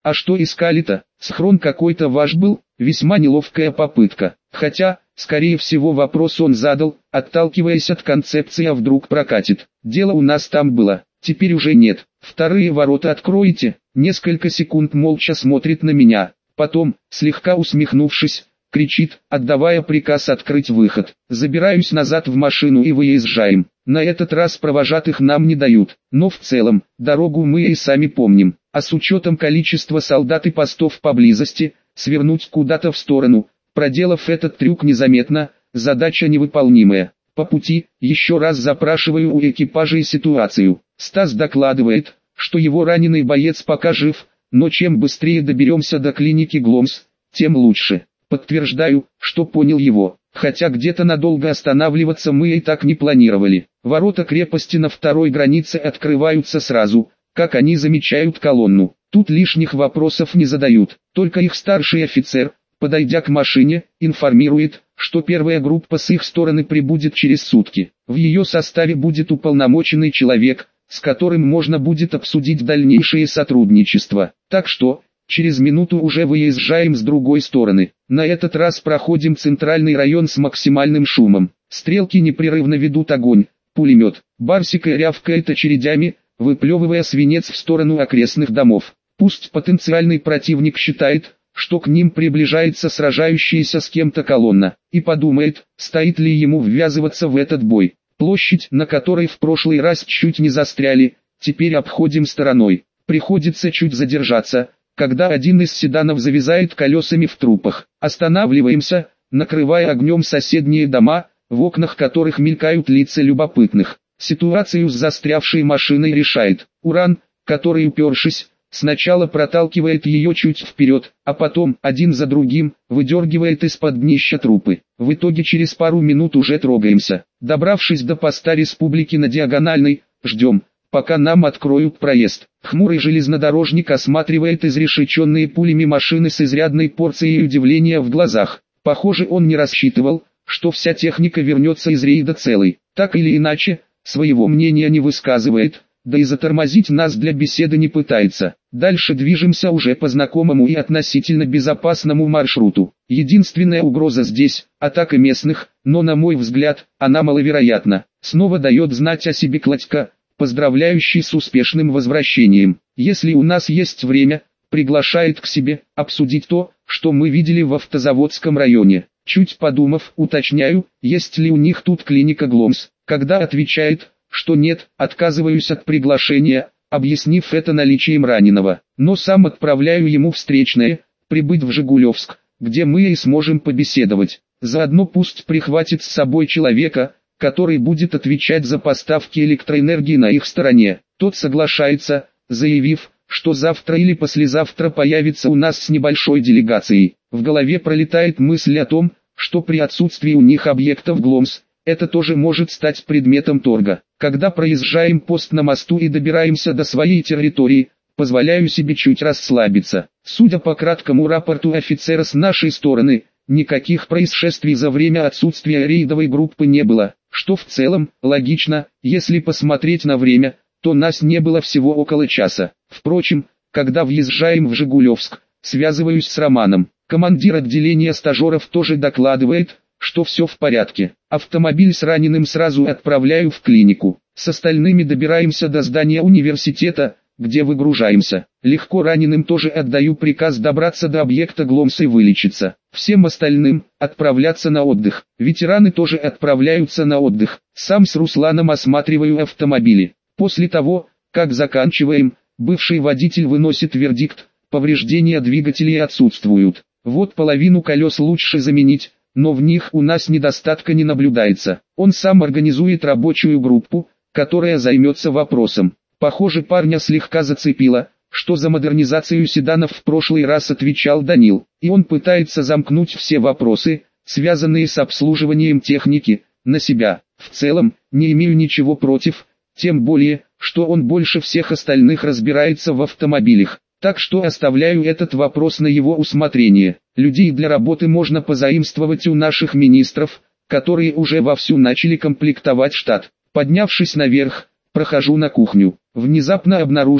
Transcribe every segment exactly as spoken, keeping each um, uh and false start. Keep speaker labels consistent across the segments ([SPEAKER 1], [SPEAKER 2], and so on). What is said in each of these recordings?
[SPEAKER 1] А что искали-то? Схрон какой-то ваш был? Весьма неловкая попытка. Хотя, скорее всего, вопрос он задал, отталкиваясь от концепции, а вдруг прокатит. Дело у нас там было, теперь уже нет. Вторые ворота откроете? Несколько секунд молча смотрит на меня. Потом, слегка усмехнувшись, кричит, отдавая приказ открыть выход. Забираюсь назад в машину и выезжаем. На этот раз провожатых нам не дают, но в целом, дорогу мы и сами помним. А с учетом количества солдат и постов поблизости, свернуть куда-то в сторону, проделав этот трюк незаметно, задача невыполнимая. По пути, еще раз запрашиваю у экипажа ситуацию. Стас докладывает, что его раненый боец пока жив, но чем быстрее доберемся до клиники Гломс, тем лучше. Подтверждаю, что понял его, хотя где-то надолго останавливаться мы и так не планировали. Ворота крепости на второй границе открываются сразу, как они замечают колонну. Тут лишних вопросов не задают, только их старший офицер, подойдя к машине, информирует, что первая группа с их стороны прибудет через сутки. В ее составе будет уполномоченный человек, с которым можно будет обсудить дальнейшее сотрудничество. Так что, через минуту уже выезжаем с другой стороны. На этот раз проходим центральный район с максимальным шумом. Стрелки непрерывно ведут огонь, пулемет, Барсика рявкает очередями, выплевывая свинец в сторону окрестных домов. Пусть потенциальный противник считает, что к ним приближается сражающаяся с кем-то колонна, и подумает, стоит ли ему ввязываться в этот бой. Площадь, на которой в прошлый раз чуть не застряли, теперь обходим стороной. Приходится чуть задержаться, когда один из седанов завязает колесами в трупах. Останавливаемся, накрывая огнем соседние дома, в окнах которых мелькают лица любопытных. Ситуацию с застрявшей машиной решает Уран, который, упершись, сначала проталкивает ее чуть вперед, а потом, один за другим, выдергивает из-под днища трупы. В итоге через пару минут уже трогаемся. Добравшись до поста Республики на Диагональной, ждем, пока нам откроют проезд. Хмурый железнодорожник осматривает изрешеченные пулями машины с изрядной порцией удивления в глазах. Похоже, он не рассчитывал, что вся техника вернется из рейда целой. Так или иначе, своего мнения не высказывает, да и затормозить нас для беседы не пытается. Дальше движемся уже по знакомому и относительно безопасному маршруту. Единственная угроза здесь – атака местных, но на мой взгляд, она маловероятна. Снова дает знать о себе Кладька, поздравляющий с успешным возвращением. Если у нас есть время, приглашает к себе обсудить то, что мы видели в автозаводском районе. Чуть подумав, уточняю, есть ли у них тут клиника Гломс. Когда отвечает, что нет, отказываюсь от приглашения, объяснив это наличием раненого. Но сам отправляю ему встречное, прибыть в Жигулевск, где мы и сможем побеседовать. Заодно пусть прихватит с собой человека, который будет отвечать за поставки электроэнергии на их стороне. Тот соглашается, заявив, что завтра или послезавтра появится у нас с небольшой делегацией. В голове пролетает мысль о том, что при отсутствии у них объектов Гломс, это тоже может стать предметом торга. Когда проезжаем пост на мосту и добираемся до своей территории, позволяю себе чуть расслабиться. Судя по краткому рапорту офицера с нашей стороны, никаких происшествий за время отсутствия рейдовой группы не было, что в целом логично, если посмотреть на время, то нас не было всего около часа. Впрочем, когда въезжаем в Жигулевск, связываюсь с Романом. Командир отделения стажеров тоже докладывает, что все в порядке. Автомобиль с раненым сразу отправляю в клинику. С остальными добираемся до здания университета, где выгружаемся. Легко раненым тоже отдаю приказ добраться до объекта Гломс и вылечиться. Всем остальным отправляться на отдых. Ветераны тоже отправляются на отдых. Сам с Русланом осматриваю автомобили. После того, как заканчиваем, бывший водитель выносит вердикт: повреждения двигателей отсутствуют. Вот половину колес лучше заменить, но в них у нас недостатка не наблюдается. Он сам организует рабочую группу, которая займется вопросом. Похоже, парня слегка зацепило, что за модернизацию седанов в прошлый раз отвечал Данил, и он пытается замкнуть все вопросы, связанные с обслуживанием техники, на себя. В целом, не имею ничего против, тем более, что он больше всех остальных разбирается в автомобилях. Так что оставляю этот вопрос на его усмотрение. Людей для работы можно позаимствовать у наших министров, которые уже вовсю начали комплектовать штат. Поднявшись наверх, прохожу на кухню, внезапно обнаружив,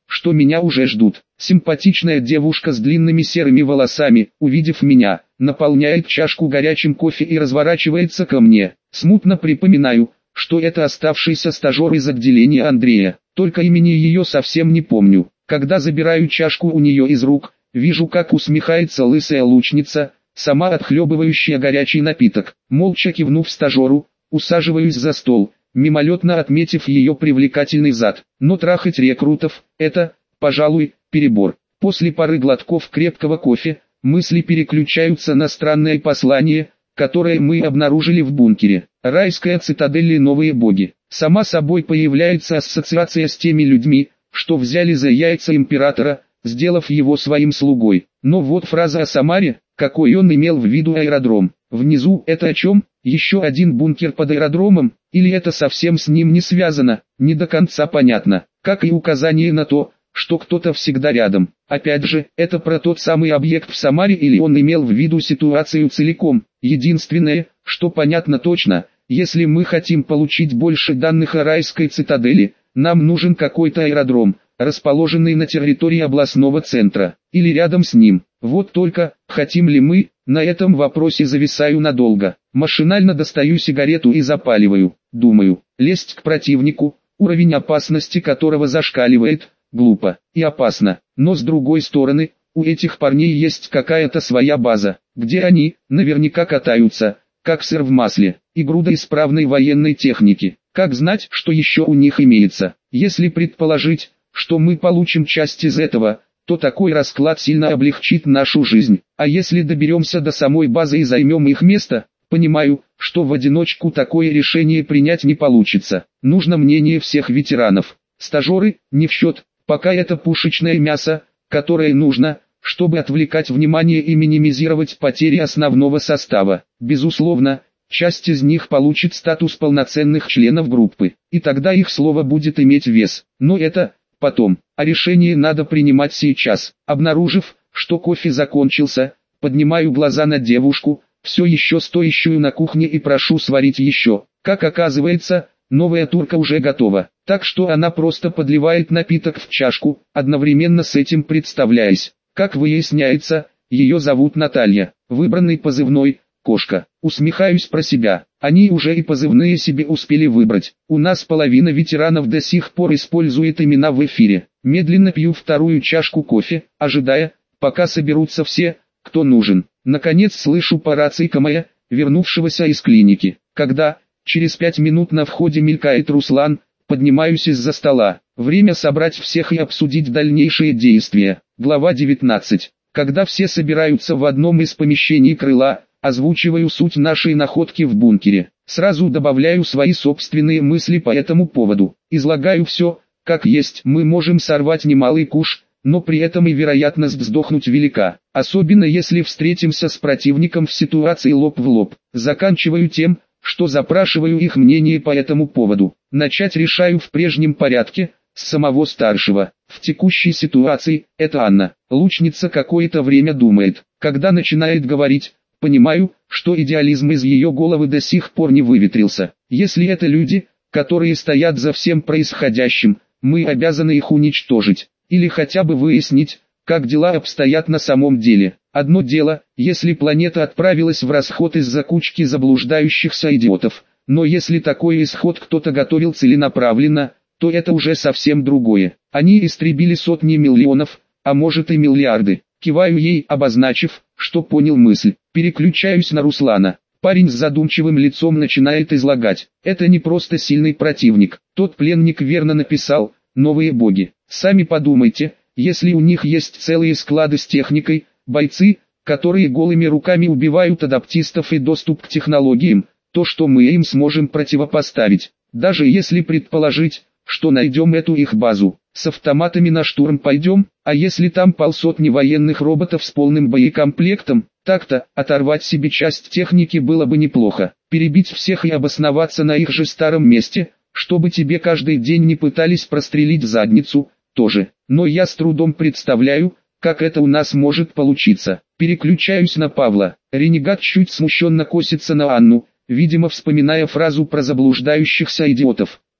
[SPEAKER 1] что меня уже ждут. Симпатичная девушка с длинными серыми волосами, увидев меня, наполняет чашку горячим кофе и разворачивается ко мне. Смутно припоминаю, что это оставшийся стажер из отделения Андрея, только имени ее совсем не помню. Когда забираю чашку у нее из рук, вижу, как усмехается лысая лучница, сама отхлебывающая горячий напиток. Молча кивнув стажеру, усаживаюсь за стол, мимолетно отметив ее привлекательный зад. Но трахать рекрутов – это, пожалуй, перебор. После пары глотков крепкого кофе, мысли переключаются на странное послание, которое мы обнаружили в бункере. Райская цитадель и новые боги. Сама собой появляется ассоциация с теми людьми, что взяли за яйца императора, сделав его своим слугой. Но вот фраза о Самаре, какой он имел в виду аэродром. Внизу это о чем? Еще один бункер под аэродромом? Или это совсем с ним не связано? Не до конца понятно. Как и указание на то, что кто-то всегда рядом. Опять же, это про тот самый объект в Самаре или он имел в виду ситуацию целиком? Единственное, что понятно точно, если мы хотим получить больше данных о райской цитадели, нам нужен какой-то аэродром, расположенный на территории областного центра, или рядом с ним. Вот только, хотим ли мы, на этом вопросе зависаю надолго. Машинально достаю сигарету и запаливаю. Думаю, лезть к противнику, уровень опасности которого зашкаливает, глупо и опасно. Но с другой стороны, у этих парней есть какая-то своя база, где они, наверняка катаются, как сыр в масле, и груда исправной военной техники. Как знать, что еще у них имеется? Если предположить, что мы получим часть из этого, то такой расклад сильно облегчит нашу жизнь. А если доберемся до самой базы и займем их место, понимаю, что в одиночку такое решение принять не получится. Нужно мнение всех ветеранов. Стажеры, не в счет, пока это пушечное мясо, которое нужно, чтобы отвлекать внимание и минимизировать потери основного состава. Безусловно, часть из них получит статус полноценных членов группы, и тогда их слово будет иметь вес. Но это потом, а решение надо принимать сейчас. Обнаружив, что кофе закончился, поднимаю глаза на девушку, все еще стоящую на кухне, и прошу сварить еще. Как оказывается, новая турка уже готова, так что она просто подливает напиток в чашку, одновременно с этим представляясь. Как выясняется, ее зовут Наталья, выбранный позывной «Кошка». Усмехаюсь про себя, они уже и позывные себе успели выбрать. У нас половина ветеранов до сих пор использует имена в эфире. Медленно пью вторую чашку кофе, ожидая, пока соберутся все, кто нужен. Наконец слышу по рации Камая, вернувшегося из клиники. Когда, через пять минут на входе мелькает Руслан, поднимаюсь из-за стола. Время собрать всех и обсудить дальнейшие действия. Глава девятнадцать. Когда все собираются в одном из помещений крыла, озвучиваю суть нашей находки в бункере. Сразу добавляю свои собственные мысли по этому поводу. Излагаю все, как есть. Мы можем сорвать немалый куш, но при этом и вероятность сдохнуть велика. Особенно если встретимся с противником в ситуации лоб в лоб. Заканчиваю тем, что запрашиваю их мнение по этому поводу. Начать решаю в прежнем порядке, с самого старшего. В текущей ситуации, это Анна. Лучница какое-то время думает. Когда начинает говорить, понимаю, что идеализм из ее головы до сих пор не выветрился. Если это люди, которые стоят за всем происходящим, мы обязаны их уничтожить. Или хотя бы выяснить, как дела обстоят на самом деле. Одно дело, если планета отправилась в расход из-за кучки заблуждающихся идиотов. Но если такой исход кто-то готовил целенаправленно, то это уже совсем другое. Они истребили сотни миллионов, а может и миллиарды. Киваю ей, обозначив, что понял мысль. Переключаюсь на Руслана. Парень с задумчивым лицом начинает излагать. Это не просто сильный противник. Тот пленник верно написал «новые боги». Сами подумайте, если у них есть целые склады с техникой, бойцы, которые голыми руками убивают адаптистов и доступ к технологиям, то что мы им сможем противопоставить? Даже если предположить, что найдем эту их базу, с автоматами на штурм пойдем, а если там полсотни военных роботов с полным боекомплектом, так-то, оторвать себе часть техники было бы неплохо, перебить всех и обосноваться на их же старом месте, чтобы тебе каждый день не пытались прострелить задницу, тоже. Но я с трудом представляю, как это у нас может получиться. Переключаюсь на Павла. Ренегат чуть смущенно косится на Анну, видимо вспоминая фразу про заблуждающихся идиотов.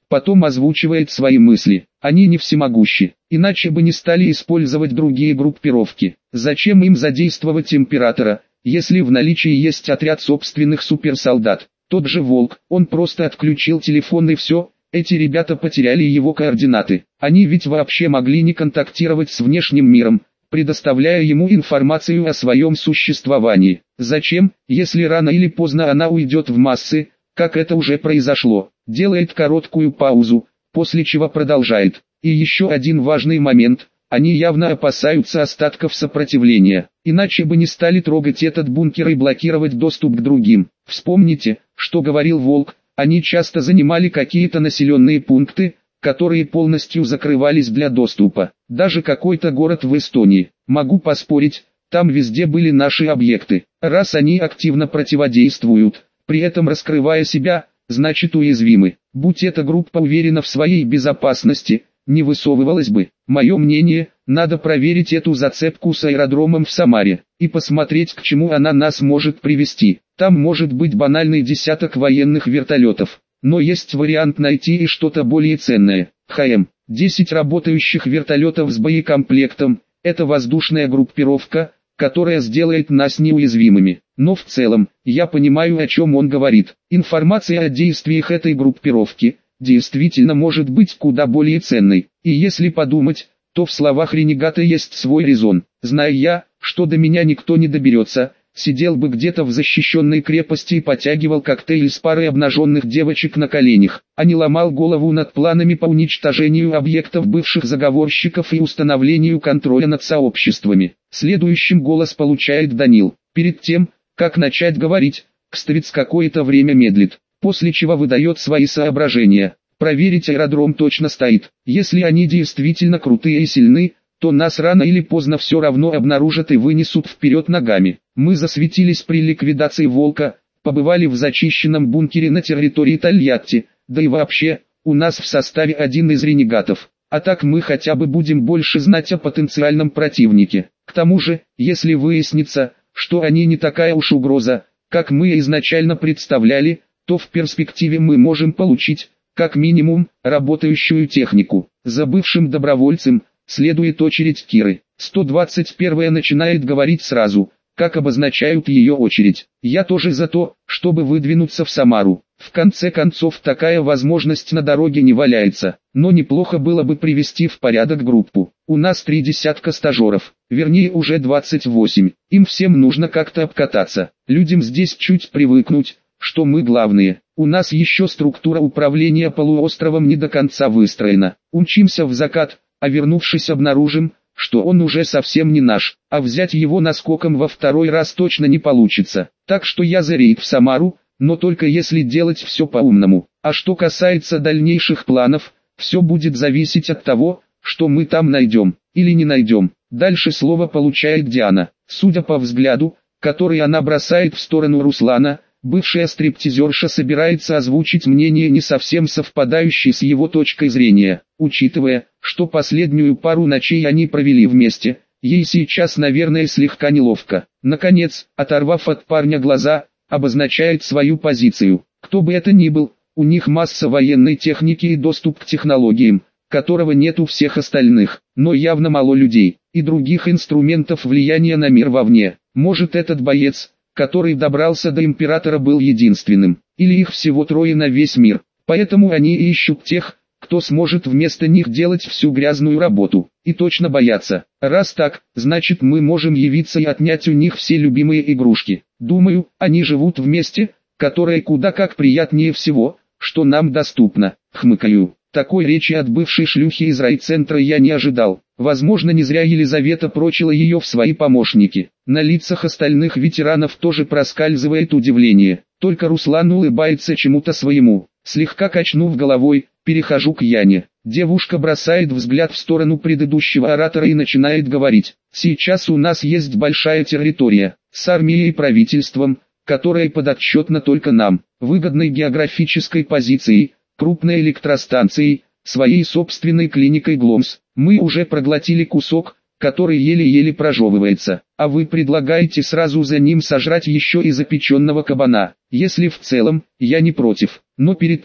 [SPEAKER 1] потом озвучивает свои мысли. Они не всемогущи, иначе бы не стали использовать другие группировки. Зачем им задействовать императора, если в наличии есть отряд собственных суперсолдат? Тот же Волк, он просто отключил телефон и все. Эти ребята потеряли его координаты. Они ведь вообще могли не контактировать с внешним миром, предоставляя ему информацию о своем существовании. Зачем, если рано или поздно она уйдет в массы, как это уже произошло? Делает короткую паузу, после чего продолжает. И еще один важный момент. Они явно опасаются остатков сопротивления, иначе бы не стали трогать этот бункер и блокировать доступ к другим. Вспомните, что говорил Волк. Они часто занимали какие-то населенные пункты, которые полностью закрывались для доступа. Даже какой-то город в Эстонии. Могу поспорить, там везде были наши объекты. Раз они активно противодействуют, при этом раскрывая себя, значит уязвимы. Будь эта группа уверена в своей безопасности, не высовывалась бы. Мое мнение, надо проверить эту зацепку с аэродромом в Самаре, и посмотреть, к чему она нас может привести. Там может быть банальный десяток военных вертолетов, но есть вариант найти и что-то более ценное. ХМ, десять работающих вертолетов с боекомплектом, это воздушная группировка, которая сделает нас неуязвимыми. Но в целом, я понимаю, о чем он говорит. Информация о действиях этой группировки действительно может быть куда более ценной. И если подумать, то в словах ренегата есть свой резон. Зная я, что до меня никто не доберется, сидел бы где-то в защищенной крепости и потягивал коктейль с парой обнаженных девочек на коленях, а не ломал голову над планами по уничтожению объектов бывших заговорщиков и установлению контроля над сообществами. Следующим голос получает Данил. Перед тем, как начать говорить, Кстовец какое-то время медлит, после чего выдает свои соображения. Проверить аэродром точно стоит. Если они действительно крутые и сильны, то нас рано или поздно все равно обнаружат и вынесут вперед ногами. Мы засветились при ликвидации Волка, побывали в зачищенном бункере на территории Тольятти, да и вообще, у нас в составе один из ренегатов. А так мы хотя бы будем больше знать о потенциальном противнике. К тому же, если выяснится, что они не такая уж угроза, как мы изначально представляли, то в перспективе мы можем получить, как минимум, работающую технику. За бывшим добровольцем следует очередь Киры. сто двадцать первая начинает говорить сразу, как обозначают ее очередь. Я тоже за то, чтобы выдвинуться в Самару. В конце концов, такая возможность на дороге не валяется. Но неплохо было бы привести в порядок группу. У нас три десятка стажеров, вернее уже двадцать восемь. Им всем нужно как-то обкататься. Людям здесь чуть привыкнуть, что мы главные. У нас еще структура управления полуостровом не до конца выстроена. Умчимся в закат, а вернувшись обнаружим, что он уже совсем не наш, а взять его наскоком во второй раз точно не получится. Так что я за рейд в Самару, но только если делать все по-умному. А что касается дальнейших планов, все будет зависеть от того, что мы там найдем, или не найдем. Дальше слово получает Диана. Судя по взгляду, который она бросает в сторону Руслана, бывшая стриптизерша собирается озвучить мнение, не совсем совпадающее с его точкой зрения. Учитывая, что последнюю пару ночей они провели вместе, ей сейчас, наверное, слегка неловко. Наконец, оторвав от парня глаза, обозначает свою позицию. Кто бы это ни был, у них масса военной техники и доступ к технологиям, которого нет у всех остальных, но явно мало людей, и других инструментов влияния на мир вовне. Может, этот боец, который добрался до императора, был единственным, или их всего трое на весь мир, поэтому они и ищут тех, кто сможет вместо них делать всю грязную работу, и точно боятся. Раз так, значит мы можем явиться и отнять у них все любимые игрушки. Думаю, они живут в месте, которое куда как приятнее всего, что нам доступно. Хмыкаю. Такой речи от бывшей шлюхи из райцентра я не ожидал. Возможно, не зря Елизавета прочила ее в свои помощники. На лицах остальных ветеранов тоже проскальзывает удивление. Только Руслан улыбается чему-то своему. Слегка качнув головой, перехожу к Яне. Девушка бросает взгляд в сторону предыдущего оратора и начинает говорить. Сейчас у нас есть большая территория, с армией и правительством, которая подотчетна только нам, выгодной географической позицией, крупной электростанцией, своей собственной клиникой Гломс. Мы уже проглотили кусок, который еле-еле прожевывается, а вы предлагаете сразу за ним сожрать еще и запеченного кабана. Если в целом, я не против, но перед тем,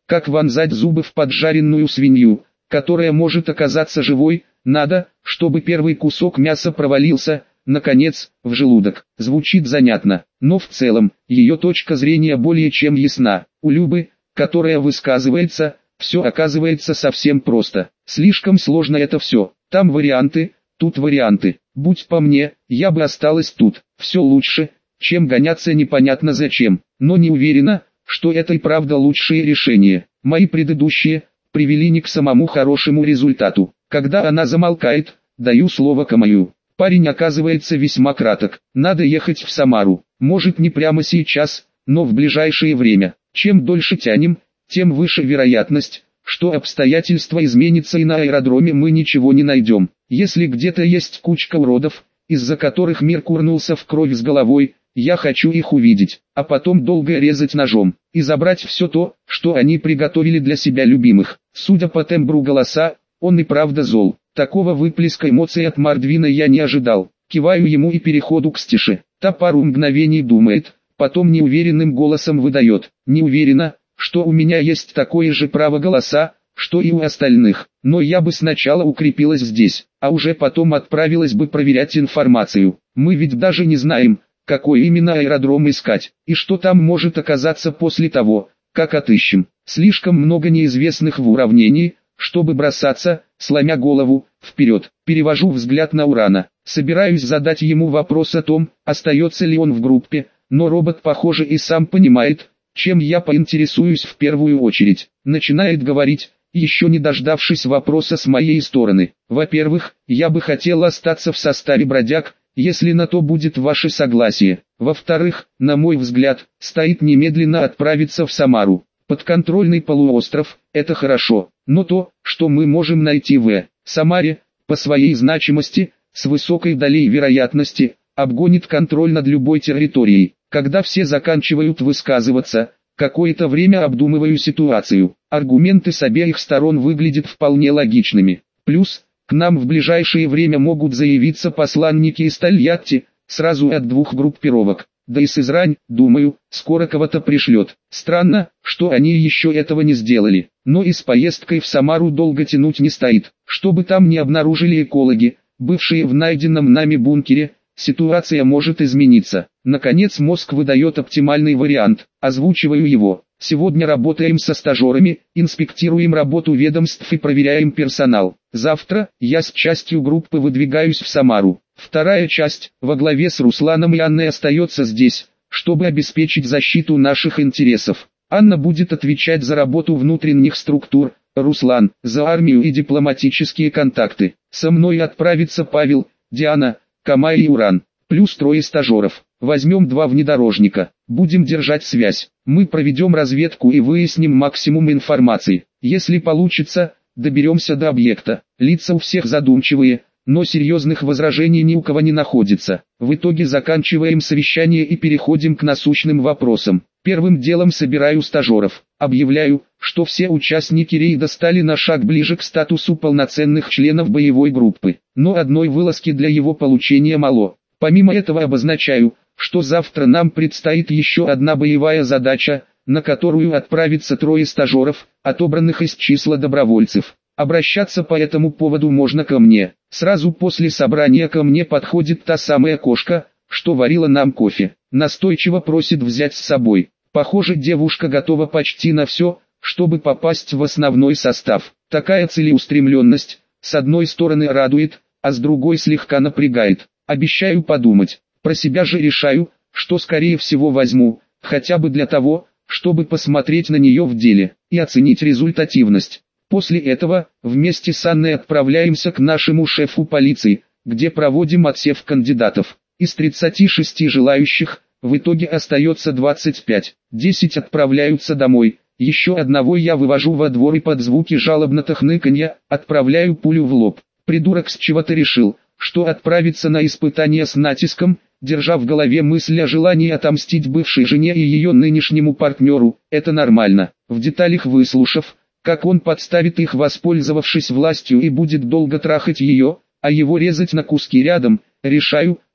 [SPEAKER 1] как вонзать зубы в поджаренную свинью, которая может оказаться живой. Надо, чтобы первый кусок мяса провалился, наконец, в желудок. Звучит занятно, но в целом, ее точка зрения более чем ясна. У Любы, которая высказывается, все оказывается совсем просто. Слишком сложно это все. Там варианты, тут варианты. Будь по мне, я бы осталась тут. Все лучше, чем гоняться непонятно зачем. Но не уверена, что это и правда лучшее решение. Мои предыдущие привели не к самому хорошему результату. Когда она замолкает, даю слово Камаю. Парень оказывается весьма краток. Надо ехать в Самару. Может не прямо сейчас, но в ближайшее время. Чем дольше тянем, тем выше вероятность, что обстоятельства изменятся и на аэродроме мы ничего не найдем. Если где-то есть кучка уродов, из-за которых мир курнулся в кровь с головой, я хочу их увидеть, а потом долго резать ножом, и забрать все то, что они приготовили для себя любимых. Судя по тембру голоса, он и правда зол. Такого выплеска эмоций от Мордвина я не ожидал. Киваю ему и переходу к Стише. Та пару мгновений думает, потом неуверенным голосом выдает. Не уверена, что у меня есть такое же право голоса, что и у остальных, но я бы сначала укрепилась здесь, а уже потом отправилась бы проверять информацию. Мы ведь даже не знаем, какой именно аэродром искать, и что там может оказаться после того, как отыщем. Слишком много неизвестных в уравнении, чтобы бросаться, сломя голову, вперед. Перевожу взгляд на Урана. Собираюсь задать ему вопрос о том, остается ли он в группе, но робот, похоже, и сам понимает, чем я поинтересуюсь в первую очередь. Начинает говорить, еще не дождавшись вопроса с моей стороны. Во-первых, я бы хотел остаться в составе бродяг, если на то будет ваше согласие. Во-вторых, на мой взгляд, стоит немедленно отправиться в Самару. Подконтрольный полуостров – это хорошо, но то, что мы можем найти в Самаре, по своей значимости, с высокой долей вероятности, обгонит контроль над любой территорией. Когда все заканчивают высказываться, какое-то время обдумываю ситуацию. Аргументы с обеих сторон выглядят вполне логичными. Плюс, к нам в ближайшее время могут заявиться посланники из Тольятти, сразу от двух группировок. Да и Сызрань, думаю, скоро кого-то пришлет. Странно, что они еще этого не сделали. Но и с поездкой в Самару долго тянуть не стоит. Чтобы там не обнаружили экологи, бывшие в найденном нами бункере, ситуация может измениться. Наконец мозг выдает оптимальный вариант. Озвучиваю его. Сегодня работаем со стажерами, инспектируем работу ведомств и проверяем персонал. Завтра я с частью группы выдвигаюсь в Самару. Вторая часть, во главе с Русланом и Анной, остается здесь, чтобы обеспечить защиту наших интересов. Анна будет отвечать за работу внутренних структур, Руслан – за армию и дипломатические контакты. Со мной отправится Павел, Диана, Камай и Уран, плюс трое стажеров. Возьмем два внедорожника, будем держать связь. Мы проведем разведку и выясним максимум информации. Если получится, доберемся до объекта. Лица у всех задумчивые, но серьезных возражений ни у кого не находится. В итоге заканчиваем совещание и переходим к насущным вопросам. Первым делом собираю стажеров. Объявляю, что все участники рейда стали на шаг ближе к статусу полноценных членов боевой группы. Но одной вылазки для его получения мало. Помимо этого обозначаю, что завтра нам предстоит еще одна боевая задача, на которую отправится трое стажеров, отобранных из числа добровольцев. Обращаться по этому поводу можно ко мне. Сразу после собрания ко мне подходит та самая кошка, что варила нам кофе. Настойчиво просит взять с собой. Похоже, девушка готова почти на все, чтобы попасть в основной состав. Такая целеустремленность, с одной стороны радует, а с другой слегка напрягает. Обещаю подумать. Про себя же решаю, что скорее всего возьму, хотя бы для того, чтобы посмотреть на нее в деле и оценить результативность. После этого, вместе с Анной отправляемся к нашему шефу полиции, где проводим отсев кандидатов. Из тридцати шести желающих, в итоге остается двадцать пять. десять отправляются домой, еще одного я вывожу во двор и под звуки жалобного хныканья отправляю пулю в лоб. Придурок с чего-то решил, что отправиться на испытание с натиском, держа в голове мысль о желании отомстить бывшей жене и ее нынешнему партнеру, это нормально. В деталях выслушав, как он подставит их, воспользовавшись властью, и будет долго трахать ее, а его резать на куски рядом, решаю,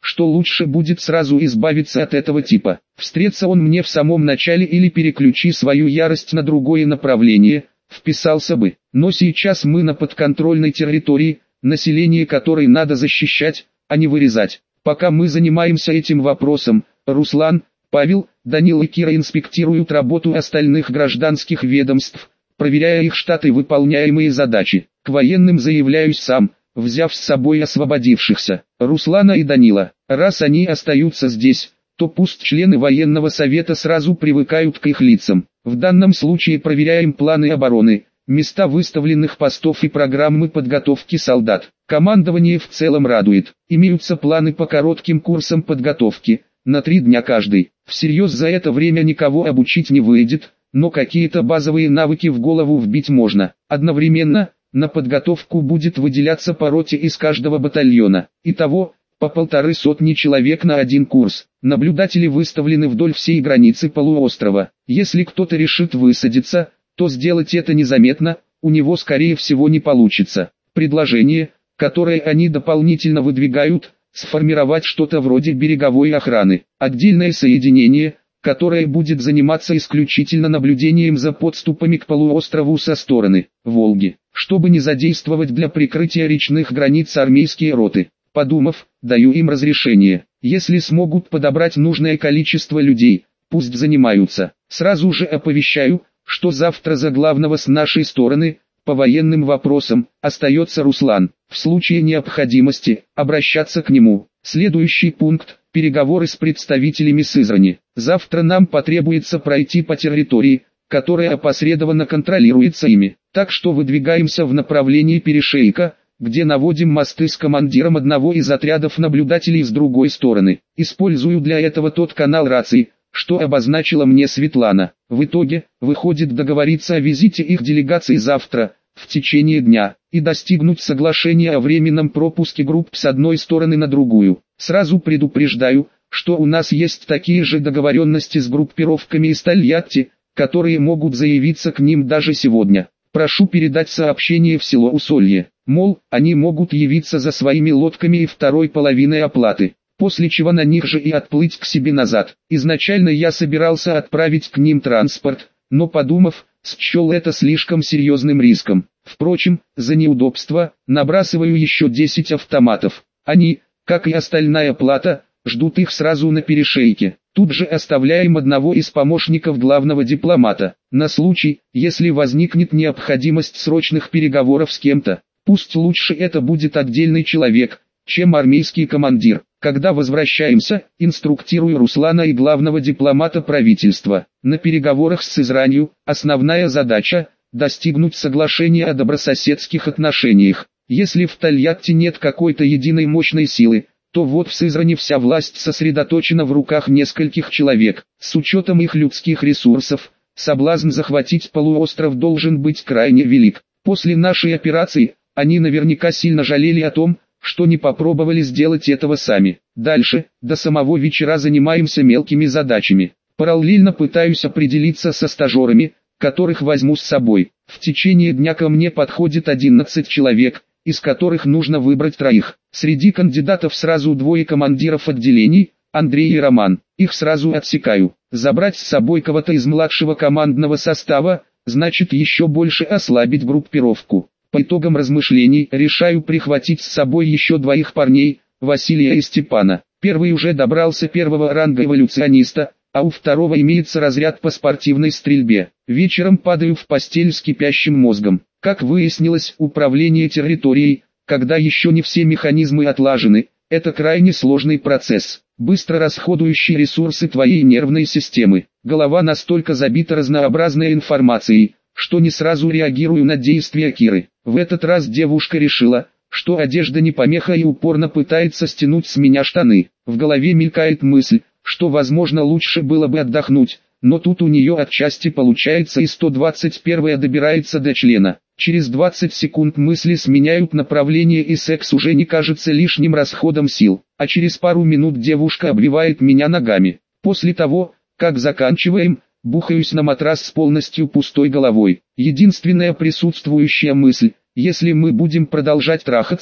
[SPEAKER 1] что лучше будет сразу избавиться от этого типа. Встреться он мне в самом начале или переключи свою ярость на другое направление, вписался бы. Но сейчас мы на подконтрольной территории, население которой надо защищать, а не вырезать. Пока мы занимаемся этим вопросом, Руслан, Павел, Данил и Кира инспектируют работу остальных гражданских ведомств, проверяя их штаты и выполняемые задачи. К военным заявляюсь сам, взяв с собой освободившихся, Руслана и Данила. Раз они остаются здесь, то пусть члены военного совета сразу привыкают к их лицам. В данном случае проверяем планы обороны, места выставленных постов и программы подготовки солдат. Командование в целом радует. Имеются планы по коротким курсам подготовки, на три дня каждый. Всерьез за это время никого обучить не выйдет, но какие-то базовые навыки в голову вбить можно. Одновременно, на подготовку будет выделяться по роте из каждого батальона. Итого, по полторы сотни человек на один курс. Наблюдатели выставлены вдоль всей границы полуострова. Если кто-то решит высадиться, то сделать это незаметно, у него скорее всего не получится. Предложение, которое они дополнительно выдвигают, сформировать что-то вроде береговой охраны. Отдельное соединение, которое будет заниматься исключительно наблюдением за подступами к полуострову со стороны Волги, чтобы не задействовать для прикрытия речных границ армейские роты. Подумав, даю им разрешение. Если смогут подобрать нужное количество людей, пусть занимаются. Сразу же оповещаю, что завтра за главного с нашей стороны, по военным вопросам, остается Руслан. В случае необходимости, обращаться к нему. Следующий пункт – переговоры с представителями Сызрани. Завтра нам потребуется пройти по территории, которая опосредованно контролируется ими. Так что выдвигаемся в направлении перешейка, где наводим мосты с командиром одного из отрядов наблюдателей с другой стороны. Использую для этого тот канал рации, что обозначила мне Светлана. В итоге, выходит договориться о визите их делегации завтра, в течение дня, и достигнуть соглашения о временном пропуске групп с одной стороны на другую. Сразу предупреждаю, что у нас есть такие же договоренности с группировками из Тольятти, которые могут заявиться к ним даже сегодня. Прошу передать сообщение в село Усолье, мол, они могут явиться за своими лодками и второй половиной оплаты, после чего на них же и отплыть к себе назад. Изначально я собирался отправить к ним транспорт, но подумав, счел это слишком серьезным риском. Впрочем, за неудобство, набрасываю еще десять автоматов. Они, как и остальная плата, ждут их сразу на перешейке. Тут же оставляем одного из помощников главного дипломата, на случай, если возникнет необходимость срочных переговоров с кем-то. Пусть лучше это будет отдельный человек, чем армейский командир. Когда возвращаемся, инструктирую Руслана и главного дипломата правительства. На переговорах с Сызранью основная задача – достигнуть соглашения о добрососедских отношениях. Если в Тольятти нет какой-то единой мощной силы, то вот в Сызрани вся власть сосредоточена в руках нескольких человек. С учетом их людских ресурсов, соблазн захватить полуостров должен быть крайне велик. После нашей операции, они наверняка сильно жалели о том, что не попробовали сделать этого сами. Дальше, до самого вечера занимаемся мелкими задачами. Параллельно пытаюсь определиться со стажерами, которых возьму с собой. В течение дня ко мне подходит одиннадцать человек, из которых нужно выбрать троих. Среди кандидатов сразу двое командиров отделений, Андрей и Роман. Их сразу отсекаю. Забрать с собой кого-то из младшего командного состава, значит еще больше ослабить группировку. По итогам размышлений решаю прихватить с собой еще двоих парней, Василия и Степана. Первый уже добрался первого ранга эволюциониста, а у второго имеется разряд по спортивной стрельбе. Вечером падаю в постель с кипящим мозгом. Как выяснилось, управление территорией, когда еще не все механизмы отлажены, это крайне сложный процесс, быстро расходующий ресурсы твоей нервной системы. Голова настолько забита разнообразной информацией, что не сразу реагирую на действия Киры. В этот раз девушка решила, что одежда не помеха и упорно пытается стянуть с меня штаны. В голове мелькает мысль, что возможно лучше было бы отдохнуть, но тут у нее отчасти получается и сто двадцать первая добирается до члена. Через двадцать секунд мысли сменяют направление и секс уже не кажется лишним расходом сил, а через пару минут девушка обвивает меня ногами. После того, как заканчиваем, бухаюсь на матрас с полностью пустой головой. Единственная присутствующая мысль: если мы будем продолжать трахаться,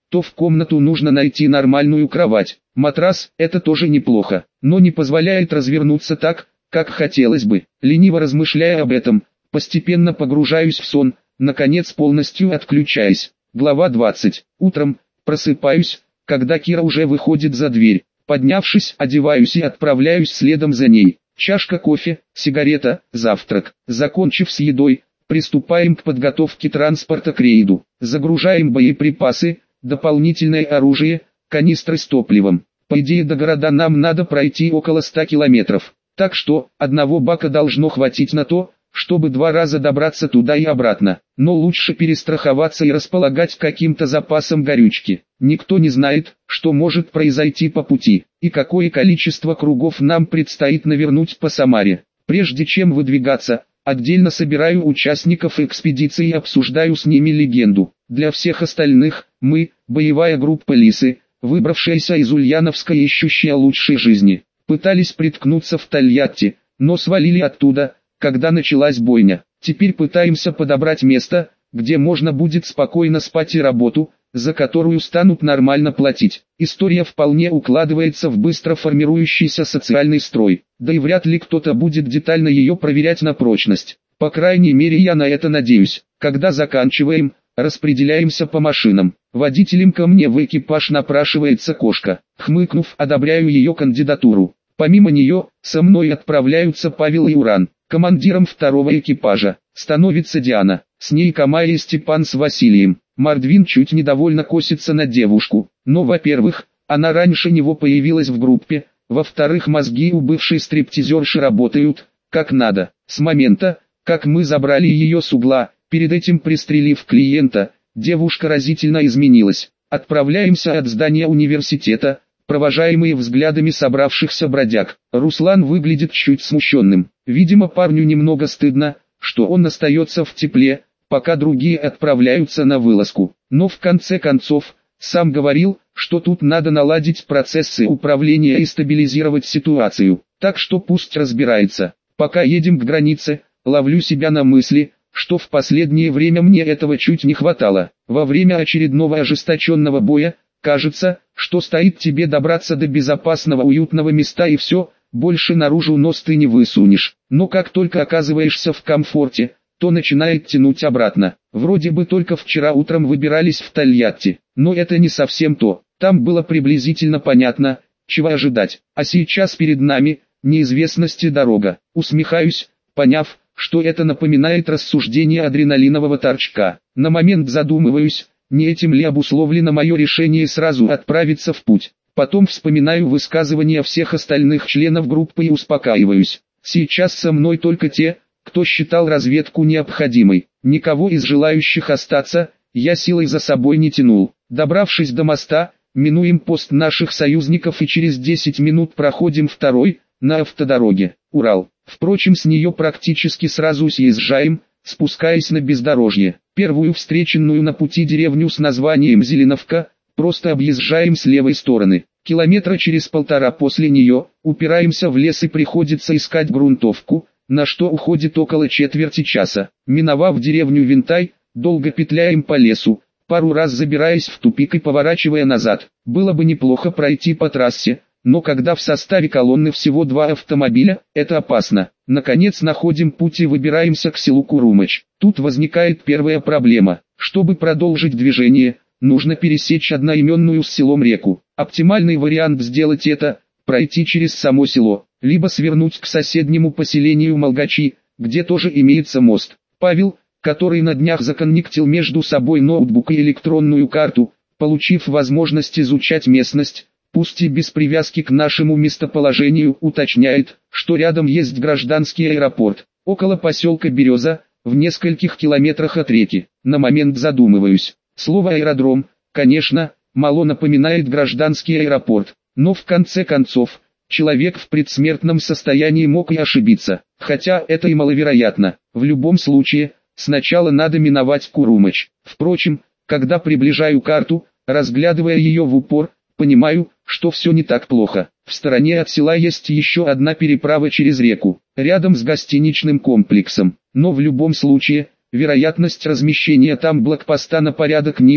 [SPEAKER 1] то в комнату нужно найти нормальную кровать. Матрас – это тоже неплохо, но не позволяет развернуться так, как хотелось бы. Лениво размышляя об этом, постепенно погружаюсь в сон, наконец полностью отключаясь. Глава двадцать. Утром просыпаюсь, когда Кира уже выходит за дверь. Поднявшись, одеваюсь и отправляюсь следом за ней. Чашка кофе, сигарета, завтрак. Закончив с едой, приступаем к подготовке транспорта к рейду. Загружаем боеприпасы, дополнительное оружие, канистры с топливом. По идее до города нам надо пройти около ста километров. Так что, одного бака должно хватить на то, чтобы два раза добраться туда и обратно. Но лучше перестраховаться и располагать каким-то запасом горючки. Никто не знает, что может произойти по пути, и какое количество кругов нам предстоит навернуть по Самаре. Прежде чем выдвигаться, отдельно собираю участников экспедиции и обсуждаю с ними легенду. Для всех остальных, мы, боевая группа Лисы, выбравшаяся из Ульяновска и ищущая лучшей жизни, пытались приткнуться в Тольятти, но свалили оттуда, когда началась бойня. Теперь пытаемся подобрать место, где можно будет спокойно спать и работу, за которую станут нормально платить. История вполне укладывается в быстро формирующийся социальный строй, да и вряд ли кто-то будет детально ее проверять на прочность. По крайней мере я на это надеюсь. Когда заканчиваем, распределяемся по машинам. Водителем ко мне в экипаж напрашивается Кошка. Хмыкнув, одобряю ее кандидатуру. Помимо нее, со мной отправляются Павел и Уран. Командиром второго экипажа становится Диана, с ней Камая и Степан с Василием. Мордвин чуть недовольно косится на девушку, но, во-первых, она раньше него появилась в группе, во-вторых, мозги у бывшей стриптизерши работают, как надо. С момента, как мы забрали ее с угла, перед этим пристрелив клиента, девушка разительно изменилась. Отправляемся от здания университета, провожаемые взглядами собравшихся бродяг. Руслан выглядит чуть смущенным. Видимо, парню немного стыдно, что он остается в тепле, пока другие отправляются на вылазку. Но в конце концов, сам говорил, что тут надо наладить процессы управления и стабилизировать ситуацию. Так что пусть разбирается. Пока едем к границе, ловлю себя на мысли, что в последнее время мне этого чуть не хватало. Во время очередного ожесточенного боя, кажется, что стоит тебе добраться до безопасного уютного места и все, больше наружу нос ты не высунешь. Но как только оказываешься в комфорте, то начинает тянуть обратно. Вроде бы только вчера утром выбирались в Тольятти, но это не совсем то. Там было приблизительно понятно, чего ожидать. А сейчас перед нами, неизвестности дорога. Усмехаюсь, поняв, что это напоминает рассуждение адреналинового торчка. На момент задумываюсь, не этим ли обусловлено мое решение сразу отправиться в путь. Потом вспоминаю высказывания всех остальных членов группы и успокаиваюсь. Сейчас со мной только те, кто считал разведку необходимой. Никого из желающих остаться, я силой за собой не тянул. Добравшись до моста, минуем пост наших союзников и через десять минут проходим второй, на автодороге, Урал. Впрочем, с нее практически сразу съезжаем, спускаясь на бездорожье. Первую встреченную на пути деревню с названием Зеленовка, просто объезжаем с левой стороны. Километра через полтора после нее, упираемся в лес и приходится искать грунтовку, на что уходит около четверти часа. Миновав деревню Винтай, долго петляем по лесу, пару раз забираясь в тупик и поворачивая назад. Было бы неплохо пройти по трассе, но когда в составе колонны всего два автомобиля, это опасно. Наконец находим путь и выбираемся к селу Курумыч. Тут возникает первая проблема. Чтобы продолжить движение, нужно пересечь одноименную с селом реку. Оптимальный вариант сделать это – пройти через само село, либо свернуть к соседнему поселению Молгачи, где тоже имеется мост. Павел, который на днях законнектил между собой ноутбук и электронную карту, получив возможность изучать местность, пусть и без привязки к нашему местоположению, уточняет, что рядом есть гражданский аэропорт, около поселка Береза, в нескольких километрах от реки. На момент задумываюсь. Слово «аэродром», конечно, мало напоминает гражданский аэропорт, но в конце концов, человек в предсмертном состоянии мог и ошибиться, хотя это и маловероятно. В любом случае, сначала надо миновать Курумыч. Впрочем, когда приближаю карту, разглядывая ее в упор, понимаю, что все не так плохо. В стороне от села есть еще одна переправа через реку, рядом с гостиничным комплексом. Но в любом случае, вероятность размещения там блокпоста на порядок ниже,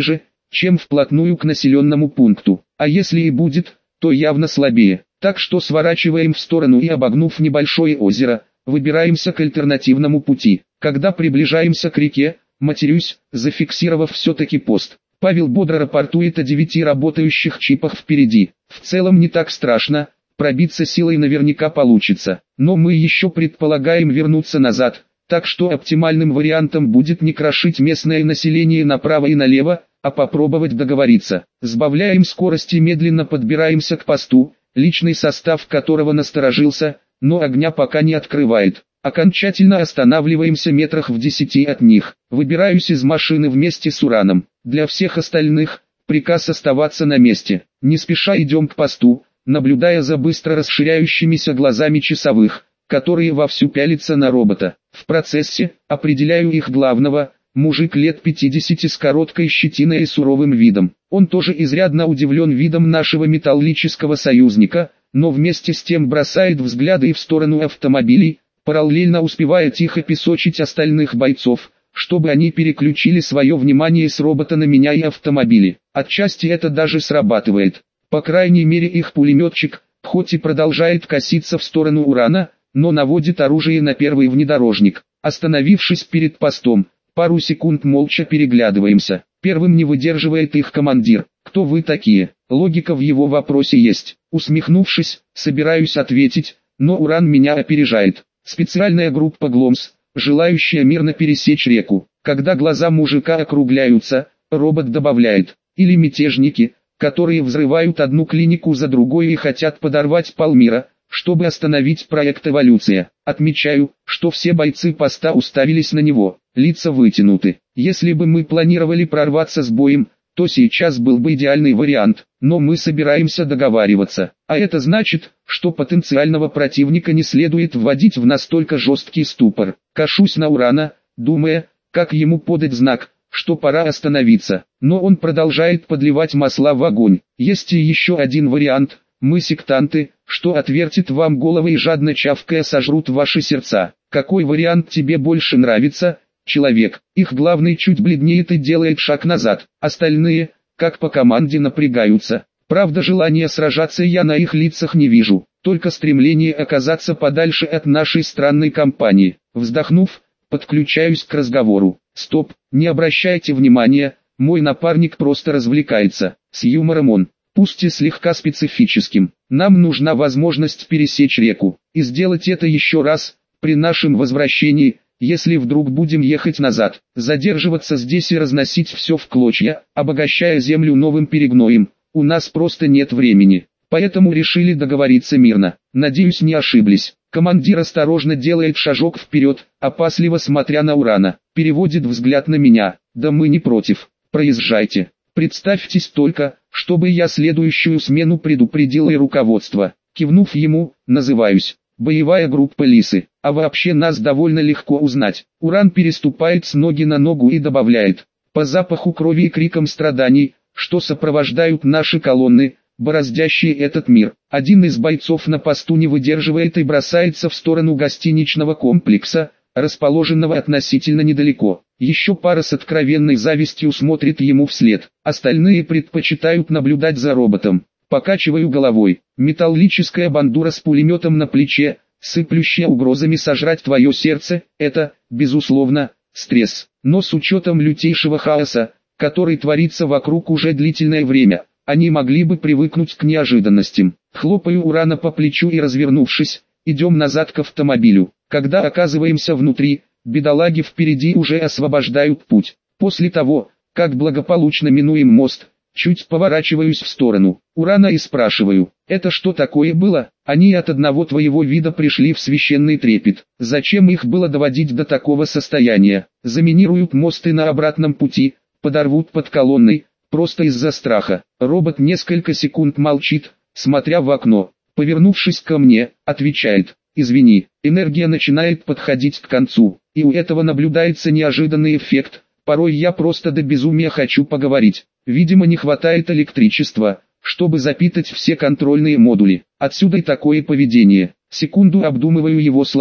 [SPEAKER 1] чем вплотную к населенному пункту, а если и будет, то явно слабее. Так что сворачиваем в сторону и, обогнув небольшое озеро, выбираемся к альтернативному пути. Когда приближаемся к реке, матерюсь, зафиксировав все-таки пост. Павел бодро рапортует о девяти работающих чипах впереди. В целом не так страшно, пробиться силой наверняка получится. Но мы еще предполагаем вернуться назад, так что оптимальным вариантом будет не крошить местное население направо и налево, а попробовать договориться. Сбавляем скорость и медленно подбираемся к посту, личный состав которого насторожился, но огня пока не открывает. Окончательно останавливаемся метрах в десяти от них. Выбираюсь из машины вместе с Ураном. Для всех остальных приказ оставаться на месте. Не спеша идем к посту, наблюдая за быстро расширяющимися глазами часовых, которые вовсю пялятся на робота. В процессе определяю их главного, мужик лет пятидесяти с короткой щетиной и суровым видом. Он тоже изрядно удивлен видом нашего металлического союзника, но вместе с тем бросает взгляды и в сторону автомобилей, параллельно успевая тихо песочить остальных бойцов, чтобы они переключили свое внимание с робота на меня и автомобили. Отчасти это даже срабатывает. По крайней мере их пулеметчик, хоть и продолжает коситься в сторону Урана, но наводит оружие на первый внедорожник. Остановившись перед постом, пару секунд молча переглядываемся. Первым не выдерживает их командир. «Кто вы такие?» Логика в его вопросе есть. Усмехнувшись, собираюсь ответить, но Уран меня опережает. Специальная группа Гломс, желающая мирно пересечь реку. Когда глаза мужика округляются, робот добавляет: или мятежники, которые взрывают одну клинику за другой и хотят подорвать Палмира, чтобы остановить проект «Эволюция». Отмечаю, что все бойцы поста уставились на него, лица вытянуты. Если бы мы планировали прорваться с боем, то сейчас был бы идеальный вариант, но мы собираемся договариваться. А это значит, что потенциального противника не следует вводить в настолько жесткий ступор. Кашусь на Урана, думая, как ему подать знак, что пора остановиться. Но он продолжает подливать масла в огонь. Есть и еще один вариант. Мы сектанты, что отвертит вам головы и жадно чавкая сожрут ваши сердца. Какой вариант тебе больше нравится, человек? Их главный чуть бледнеет и делает шаг назад. Остальные, как по команде, напрягаются. Правда, желания сражаться я на их лицах не вижу, только стремление оказаться подальше от нашей странной компании. Вздохнув, подключаюсь к разговору. Стоп, не обращайте внимания, мой напарник просто развлекается. С юмором он, пусть и слегка специфическим. Нам нужна возможность пересечь реку, и сделать это еще раз, при нашем возвращении, если вдруг будем ехать назад. Задерживаться здесь и разносить все в клочья, обогащая землю новым перегноем, у нас просто нет времени. Поэтому решили договориться мирно. Надеюсь, не ошиблись. Командир осторожно делает шажок вперед, опасливо смотря на Урана. Переводит взгляд на меня. Да мы не против. Проезжайте. Представьтесь только, чтобы я следующую смену предупредил и руководство. Кивнув ему, называюсь. Боевая группа Лисы. А вообще нас довольно легко узнать. Уран переступает с ноги на ногу и добавляет: по запаху крови и крикам страданий, что сопровождают наши колонны, бороздящие этот мир. Один из бойцов на посту не выдерживает и бросается в сторону гостиничного комплекса, расположенного относительно недалеко. Еще пара с откровенной завистью смотрит ему вслед. Остальные предпочитают наблюдать за роботом. Покачиваю головой. Металлическая бандура с пулеметом на плече, сыплющая угрозами сожрать твое сердце, это, безусловно, стресс. Но с учетом лютейшего хаоса, который творится вокруг уже длительное время, они могли бы привыкнуть к неожиданностям. Хлопаю Урана по плечу и, развернувшись, идем назад к автомобилю. Когда оказываемся внутри, бедолаги впереди уже освобождают путь. После того, как благополучно минуем мост, чуть поворачиваюсь в сторону Урана и спрашиваю: это что такое было? Они от одного твоего вида пришли в священный трепет. Зачем их было доводить до такого состояния? Заминируют мосты на обратном пути, подорвут под колонной, просто из-за страха. Робот несколько секунд молчит, смотря в окно. Повернувшись ко мне, отвечает: извини, энергия начинает подходить к концу, и у этого наблюдается неожиданный эффект. Порой я просто до безумия хочу поговорить. Видимо, не хватает электричества, чтобы запитать все контрольные модули. Отсюда и такое поведение. Секунду обдумываю его слова.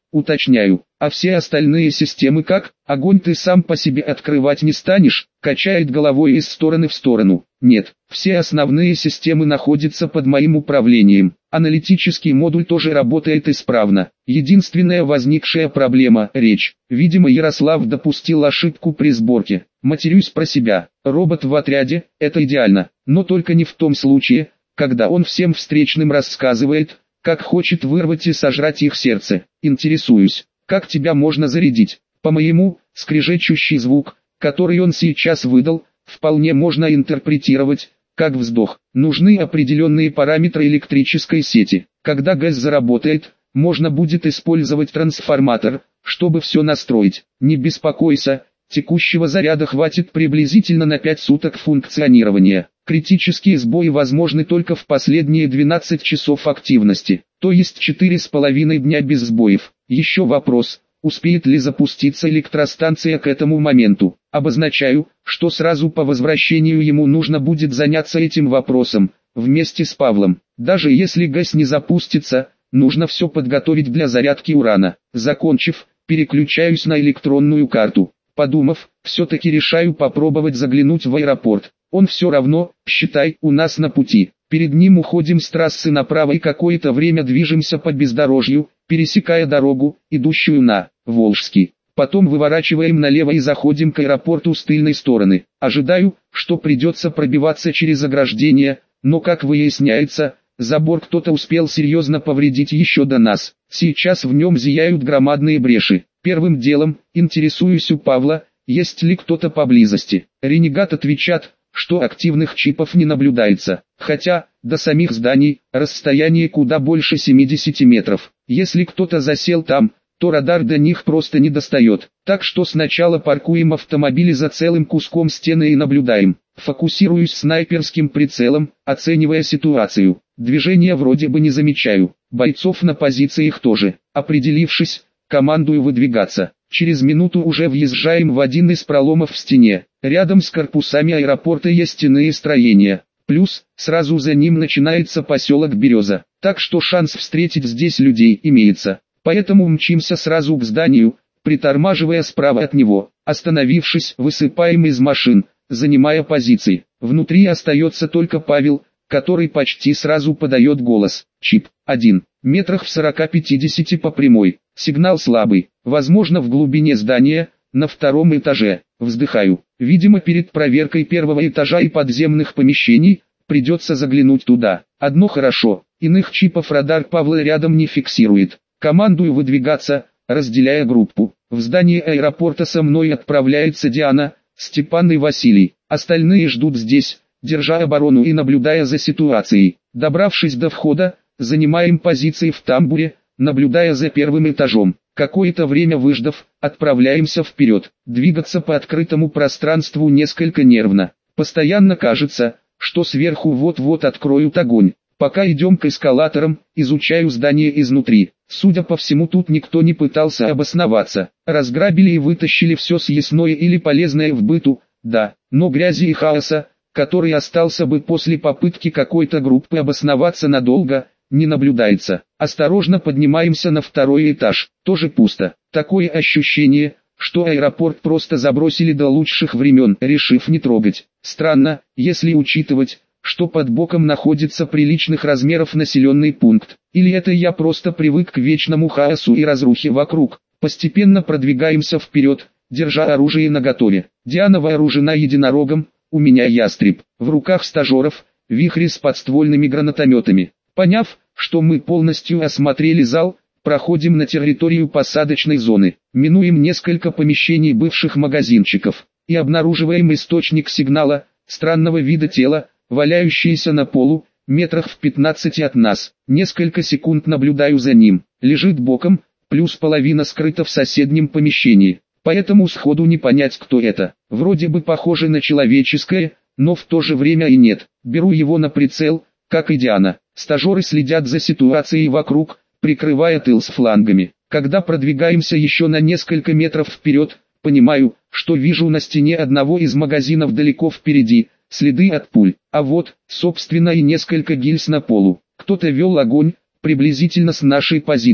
[SPEAKER 1] уточняю. А все остальные системы как? Огонь ты сам по себе открывать не станешь? Качает головой из стороны в сторону. Нет, все основные системы находятся под моим управлением. Аналитический модуль тоже работает исправно. Единственная возникшая проблема – речь. Видимо, Ярослав допустил ошибку при сборке. Матерюсь про себя. Робот в отряде – это идеально. Но только не в том случае, когда он всем встречным рассказывает, как хочет вырвать и сожрать их сердце. Интересуюсь, как тебя можно зарядить? По-моему, скрежещущий звук, который он сейчас выдал, вполне можно интерпретировать как вздох. Нужны определенные параметры электрической сети. Когда ГЭС заработает, можно будет использовать трансформатор, чтобы все настроить. Не беспокойся, текущего заряда хватит приблизительно на пять суток функционирования. Критические сбои возможны только в последние двенадцать часов активности, то есть четыре с половиной дня без сбоев. Еще вопрос, успеет ли запуститься электростанция к этому моменту. Обозначаю, что сразу по возвращению ему нужно будет заняться этим вопросом, вместе с Павлом. Даже если ГЭС не запустится, нужно все подготовить для зарядки урана. Закончив, переключаюсь на электронную карту. Подумав, все-таки решаю попробовать заглянуть в аэропорт. Он все равно, считай, у нас на пути. Перед ним уходим с трассы направо и какое-то время движемся по бездорожью, пересекая дорогу, идущую на Волжский. Потом выворачиваем налево и заходим к аэропорту с тыльной стороны. Ожидаю, что придется пробиваться через ограждение, но как выясняется, забор кто-то успел серьезно повредить еще до нас. Сейчас в нем зияют громадные бреши. Первым делом, интересуюсь у Павла, есть ли кто-то поблизости. Ренегат отвечает, что активных чипов не наблюдается, хотя, до самих зданий, расстояние куда больше семидесяти метров. Если кто-то засел там, то радар до них просто не достает. Так что сначала паркуем автомобили за целым куском стены и наблюдаем. Фокусируюсь снайперским прицелом, оценивая ситуацию. Движения вроде бы не замечаю, бойцов на позициях тоже. Определившись, командую выдвигаться. Через минуту уже въезжаем в один из проломов в стене. Рядом с корпусами аэропорта есть иные строения. Плюс, сразу за ним начинается поселок Береза. Так что шанс встретить здесь людей имеется. Поэтому мчимся сразу к зданию, притормаживая справа от него. Остановившись, высыпаем из машин, занимая позиции. Внутри остается только Павел, который почти сразу подает голос. Чип, один, метрах в сорока-пятидесяти по прямой. Сигнал слабый, возможно в глубине здания, на втором этаже. Вздыхаю. Видимо перед проверкой первого этажа и подземных помещений, придется заглянуть туда. Одно хорошо, иных чипов радар Павла рядом не фиксирует. Командую выдвигаться, разделяя группу. В здание аэропорта со мной отправляется Диана, Степан и Василий. Остальные ждут здесь, держа оборону и наблюдая за ситуацией. Добравшись до входа, занимаем позиции в тамбуре, наблюдая за первым этажом. Какое-то время выждав, отправляемся вперед. Двигаться по открытому пространству несколько нервно. Постоянно кажется, что сверху вот-вот откроют огонь. Пока идем к эскалаторам, изучаю здание изнутри. Судя по всему, тут никто не пытался обосноваться. Разграбили и вытащили все съестное или полезное в быту, да, но грязи и хаоса, который остался бы после попытки какой-то группы обосноваться надолго, не наблюдается. Осторожно поднимаемся на второй этаж, тоже пусто. Такое ощущение, что аэропорт просто забросили до лучших времен, решив не трогать. Странно, если учитывать, что под боком находится приличных размеров населенный пункт. Или это я просто привык к вечному хаосу и разрухе вокруг. Постепенно продвигаемся вперед, держа оружие наготове. Диана вооружена единорогом, у меня ястреб. В руках стажеров, вихри с подствольными гранатометами. Поняв, что мы полностью осмотрели зал, проходим на территорию посадочной зоны. Минуем несколько помещений бывших магазинчиков. И обнаруживаем источник сигнала, странного вида тела, валяющийся на полу, метрах в пятнадцати от нас. Несколько секунд наблюдаю за ним. Лежит боком, плюс половина скрыта в соседнем помещении. Поэтому сходу не понять, кто это. Вроде бы похоже на человеческое, но в то же время и нет. Беру его на прицел, как и Диана. Стажеры следят за ситуацией вокруг, прикрывая тыл с флангами. Когда продвигаемся еще на несколько метров вперед, понимаю, что вижу на стене одного из магазинов далеко впереди, следы от пуль, а вот, собственно и несколько гильз на полу. Кто-то вел огонь, приблизительно с нашей позиции.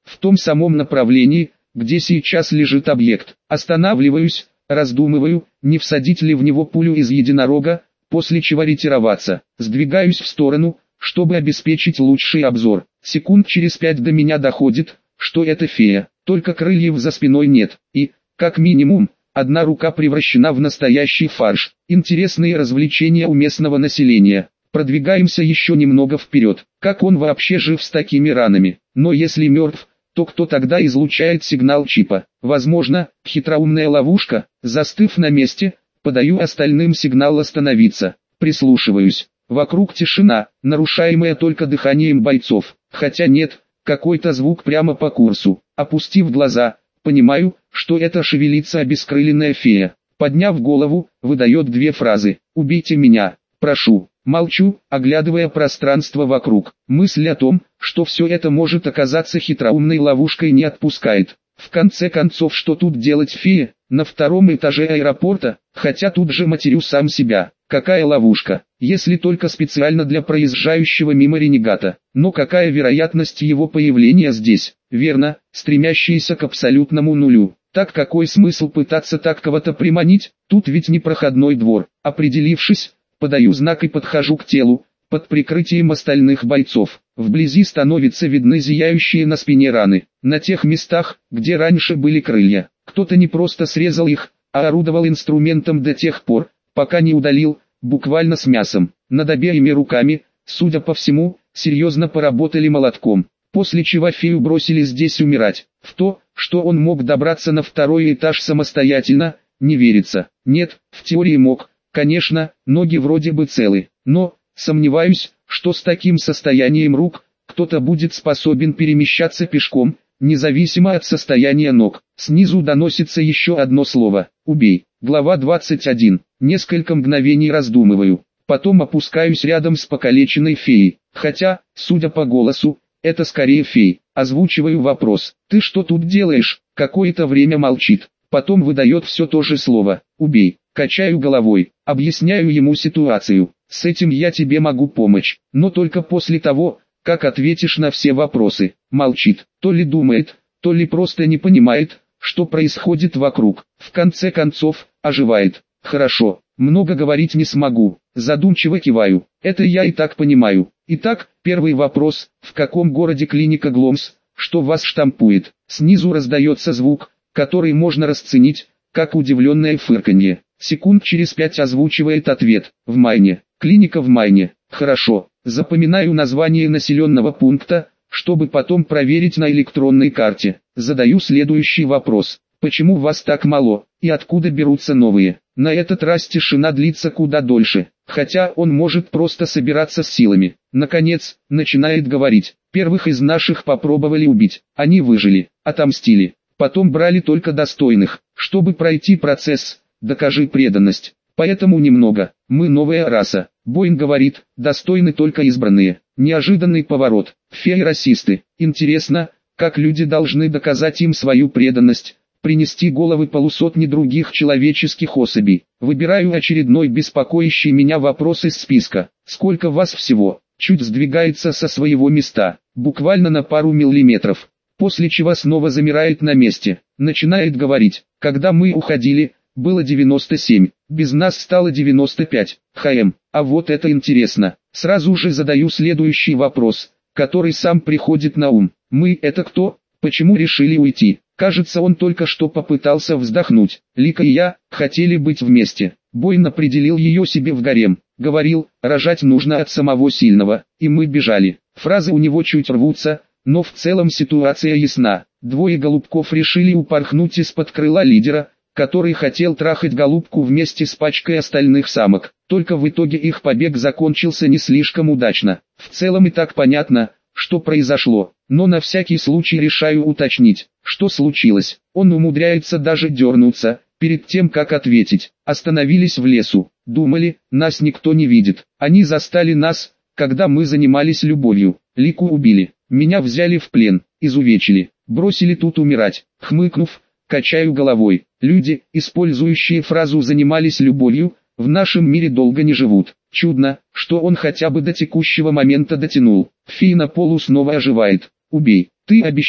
[SPEAKER 1] в том самом направлении, где сейчас лежит объект. Останавливаюсь, раздумываю, не всадить ли в него пулю из единорога, после чего ретироваться. Сдвигаюсь в сторону, чтобы обеспечить лучший обзор. Секунд через пять до меня доходит, что это фея, только крыльев за спиной нет, и, как минимум, одна рука превращена в настоящий фарш. Интересные развлечения у местного населения. Продвигаемся еще немного вперед. Как он вообще жив с такими ранами? Но если мертв, то кто тогда излучает сигнал чипа? Возможно, хитроумная ловушка. Застыв на месте, подаю остальным сигнал остановиться. Прислушиваюсь. Вокруг тишина, нарушаемая только дыханием бойцов. Хотя нет, какой-то звук прямо по курсу. Опустив глаза, понимаю, что это шевелится обескрыленная фея. Подняв голову, выдает две фразы. «Убейте меня, прошу». Молчу, оглядывая пространство вокруг. Мысль о том, что все это может оказаться хитроумной ловушкой, не отпускает. В конце концов, что тут делать фея? На втором этаже аэропорта, хотя тут же матерю сам себя. Какая ловушка, если только специально для проезжающего мимо ренегата. Но какая вероятность его появления здесь? Верно, стремящаяся к абсолютному нулю. Так какой смысл пытаться так кого-то приманить? Тут ведь не проходной двор. Определившись, подаю знак и подхожу к телу, под прикрытием остальных бойцов. Вблизи становятся видны зияющие на спине раны. На тех местах, где раньше были крылья, кто-то не просто срезал их, а орудовал инструментом до тех пор, пока не удалил, буквально с мясом. Над обеими руками, судя по всему, серьезно поработали молотком. После чего фею бросили здесь умирать. В то, что он мог добраться на второй этаж самостоятельно, не верится. Нет, в теории мог. Конечно, ноги вроде бы целы, но, сомневаюсь, что с таким состоянием рук, кто-то будет способен перемещаться пешком, независимо от состояния ног. Снизу доносится еще одно слово «Убей». Глава двадцать один. Несколько мгновений раздумываю, потом опускаюсь рядом с покалеченной феей, хотя, судя по голосу, это скорее фей. Озвучиваю вопрос. «Ты что тут делаешь?» Какое-то время молчит, потом выдает все то же слово «Убей». Качаю головой, объясняю ему ситуацию. С этим я тебе могу помочь, но только после того, как ответишь на все вопросы. Молчит, то ли думает, то ли просто не понимает, что происходит вокруг. В конце концов, оживает. Хорошо, много говорить не смогу. Задумчиво киваю. Это я и так понимаю. Итак, первый вопрос. В каком городе клиника Гломс? Что вас штампует? Снизу раздается звук, который можно расценить как удивленное фырканье. Секунд через пять озвучивает ответ. В Майне. Клиника в Майне. Хорошо. Запоминаю название населенного пункта, чтобы потом проверить на электронной карте. Задаю следующий вопрос. Почему вас так мало, и откуда берутся новые? На этот раз тишина длится куда дольше, хотя он может просто собираться с силами. Наконец, начинает говорить. Первых из наших попробовали убить, они выжили, отомстили. Потом брали только достойных, чтобы пройти процесс. Докажи преданность. Поэтому немного. Мы новая раса. Боин говорит, достойны только избранные. Неожиданный поворот. Феи расисты. Интересно, как люди должны доказать им свою преданность. Принести головы полусотни других человеческих особей. Выбираю очередной беспокоящий меня вопрос из списка. Сколько вас всего? Чуть сдвигается со своего места. Буквально на пару миллиметров. После чего снова замирает на месте. Начинает говорить. Когда мы уходили, было девяносто семь, без нас стало девяносто пять, хм, а вот это интересно. Сразу же задаю следующий вопрос, который сам приходит на ум. Мы это кто? Почему решили уйти? Кажется, он только что попытался вздохнуть. Лика и я хотели быть вместе. Бойн определил ее себе в гарем. Говорил, рожать нужно от самого сильного, и мы бежали. Фразы у него чуть рвутся, но в целом ситуация ясна. Двое голубков решили упорхнуть из-под крыла лидера, который хотел трахать голубку вместе с пачкой остальных самок. Только в итоге их побег закончился не слишком удачно. В целом и так понятно, что произошло, но на всякий случай решаю уточнить, что случилось. Он умудряется даже дернуться, перед тем как ответить. Остановились в лесу, думали, нас никто не видит. Они застали нас, когда мы занимались любовью. Лику убили, меня взяли в плен, изувечили, бросили тут умирать. Хмыкнув, качаю головой. Люди, использующие фразу «занимались любовью», в нашем мире долго не живут. Чудно, что он хотя бы до текущего момента дотянул. Фея на полу снова оживает. «Убей, ты обещал».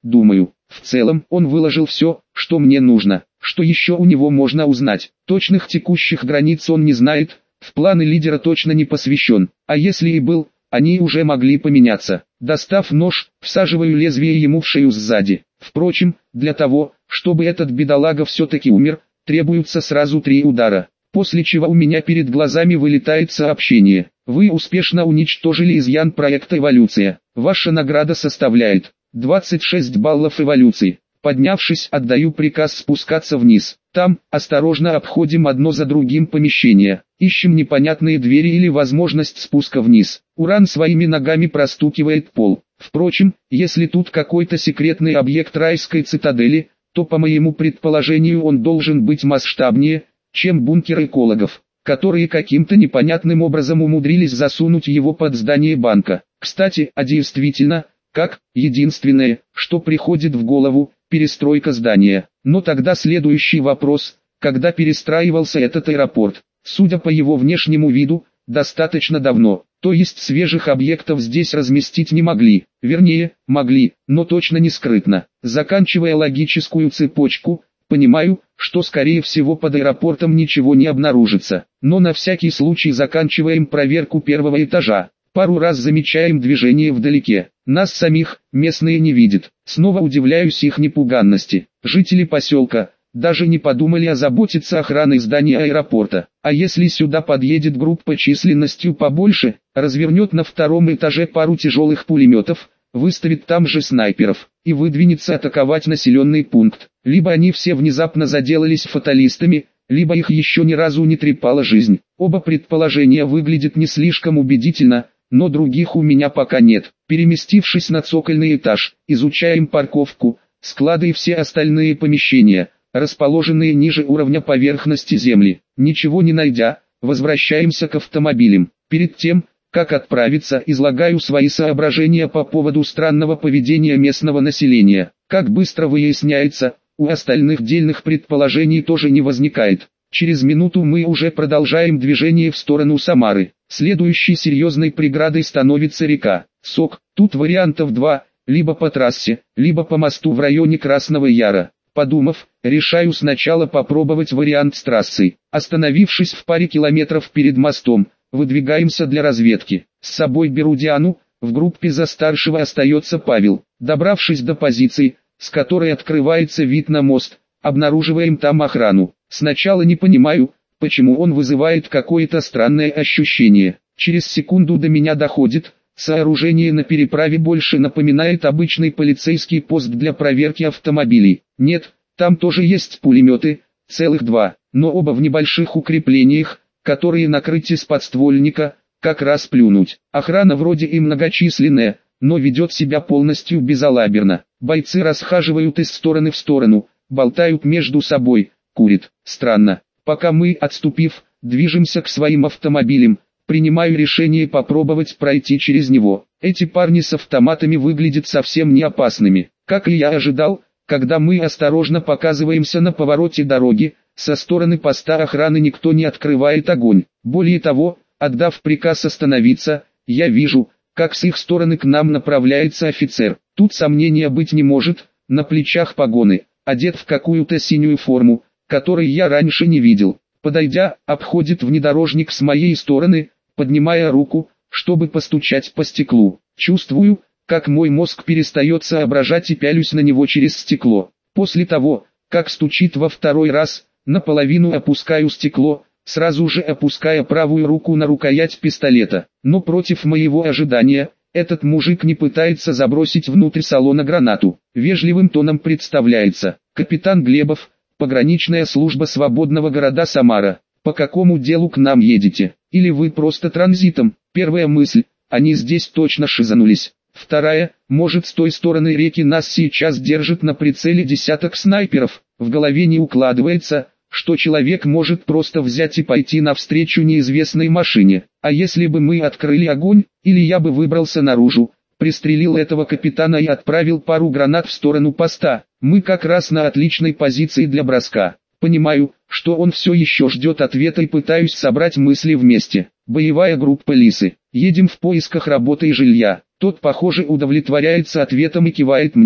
[SPEAKER 1] думаю. В целом, он выложил все, что мне нужно. Что еще у него можно узнать? Точных текущих границ он не знает, в планы лидера точно не посвящен. А если и был, они уже могли поменяться. Достав нож, всаживаю лезвие ему в шею сзади. Впрочем, для того, чтобы этот бедолага все-таки умер, требуются сразу три удара. После чего у меня перед глазами вылетает сообщение. Вы успешно уничтожили изъян проекта «Эволюция». Ваша награда составляет двадцать шесть баллов эволюции. Поднявшись, отдаю приказ спускаться вниз. Там, осторожно обходим одно за другим помещения. Ищем непонятные двери или возможность спуска вниз. Уран своими ногами простукивает пол. Впрочем, если тут какой-то секретный объект райской цитадели, то по моему предположению он должен быть масштабнее, чем бункер экологов, которые каким-то непонятным образом умудрились засунуть его под здание банка. Кстати, а действительно, как, единственное, что приходит в голову, перестройка здания. Но тогда следующий вопрос, когда перестраивался этот аэропорт? Судя по его внешнему виду, достаточно давно, то есть свежих объектов здесь разместить не могли, вернее, могли, но точно не скрытно. Заканчивая логическую цепочку, понимаю, что скорее всего под аэропортом ничего не обнаружится, но на всякий случай заканчиваем проверку первого этажа. Пару раз замечаем движение вдалеке. Нас самих местные не видят. Снова удивляюсь их непуганности. Жители поселка даже не подумали озаботиться охраной здания аэропорта. А если сюда подъедет группа численностью побольше, развернет на втором этаже пару тяжелых пулеметов, выставит там же снайперов и выдвинется атаковать населенный пункт. Либо они все внезапно заделались фаталистами, либо их еще ни разу не трепала жизнь. Оба предположения выглядят не слишком убедительно, но других у меня пока нет. Переместившись на цокольный этаж, изучаем парковку, склады и все остальные помещения, расположенные ниже уровня поверхности земли. Ничего не найдя, возвращаемся к автомобилям. Перед тем, как отправиться, излагаю свои соображения по поводу странного поведения местного населения. Как быстро выясняется, у остальных дельных предположений тоже не возникает. Через минуту мы уже продолжаем движение в сторону Самары. Следующей серьезной преградой становится река Сок. Тут вариантов два, либо по трассе, либо по мосту в районе Красного Яра. Подумав, решаю сначала попробовать вариант с трассой. Остановившись в паре километров перед мостом, выдвигаемся для разведки. С собой беру Диану, в группе за старшего остается Павел. Добравшись до позиции, с которой открывается вид на мост, обнаруживаем там охрану. Сначала не понимаю, почему он вызывает какое-то странное ощущение. Через секунду до меня доходит, сооружение на переправе больше напоминает обычный полицейский пост для проверки автомобилей. Нет, там тоже есть пулеметы, целых два, но оба в небольших укреплениях, которые накрыть из подствольника, как раз плюнуть. Охрана вроде и многочисленная, но ведет себя полностью безалаберно. Бойцы расхаживают из стороны в сторону, болтают между собой, курят. Странно. Пока мы, отступив, движемся к своим автомобилям, принимаю решение попробовать пройти через него. Эти парни с автоматами выглядят совсем не опасными. Как и я ожидал, когда мы осторожно показываемся на повороте дороги, со стороны поста охраны никто не открывает огонь. Более того, отдав приказ остановиться, я вижу, как с их стороны к нам направляется офицер. Тут сомнения быть не может, на плечах погоны, одет в какую-то синюю форму, которой я раньше не видел. Подойдя, обходит внедорожник с моей стороны, поднимая руку, чтобы постучать по стеклу. Чувствую, как мой мозг перестает соображать и пялюсь на него через стекло. После того, как стучит во второй раз, наполовину опускаю стекло, сразу же опуская правую руку на рукоять пистолета. Но против моего ожидания, этот мужик не пытается забросить внутрь салона гранату. Вежливым тоном представляется: капитан Глебов, пограничная служба свободного города Самара. По какому делу к нам едете? Или вы просто транзитом? Первая мысль: они здесь точно шизанулись. Вторая: может, с той стороны реки нас сейчас держит на прицеле десяток снайперов. В голове не укладывается, что человек может просто взять и пойти навстречу неизвестной машине. А если бы мы открыли огонь, или я бы выбрался наружу, пристрелил этого капитана и отправил пару гранат в сторону поста, мы как раз на отличной позиции для броска. Понимаю, что он все еще ждет ответа и пытаюсь собрать мысли вместе. Боевая группа Лисы. Едем в поисках работы и жилья. Тот, похоже, удовлетворяется ответом и кивает мне.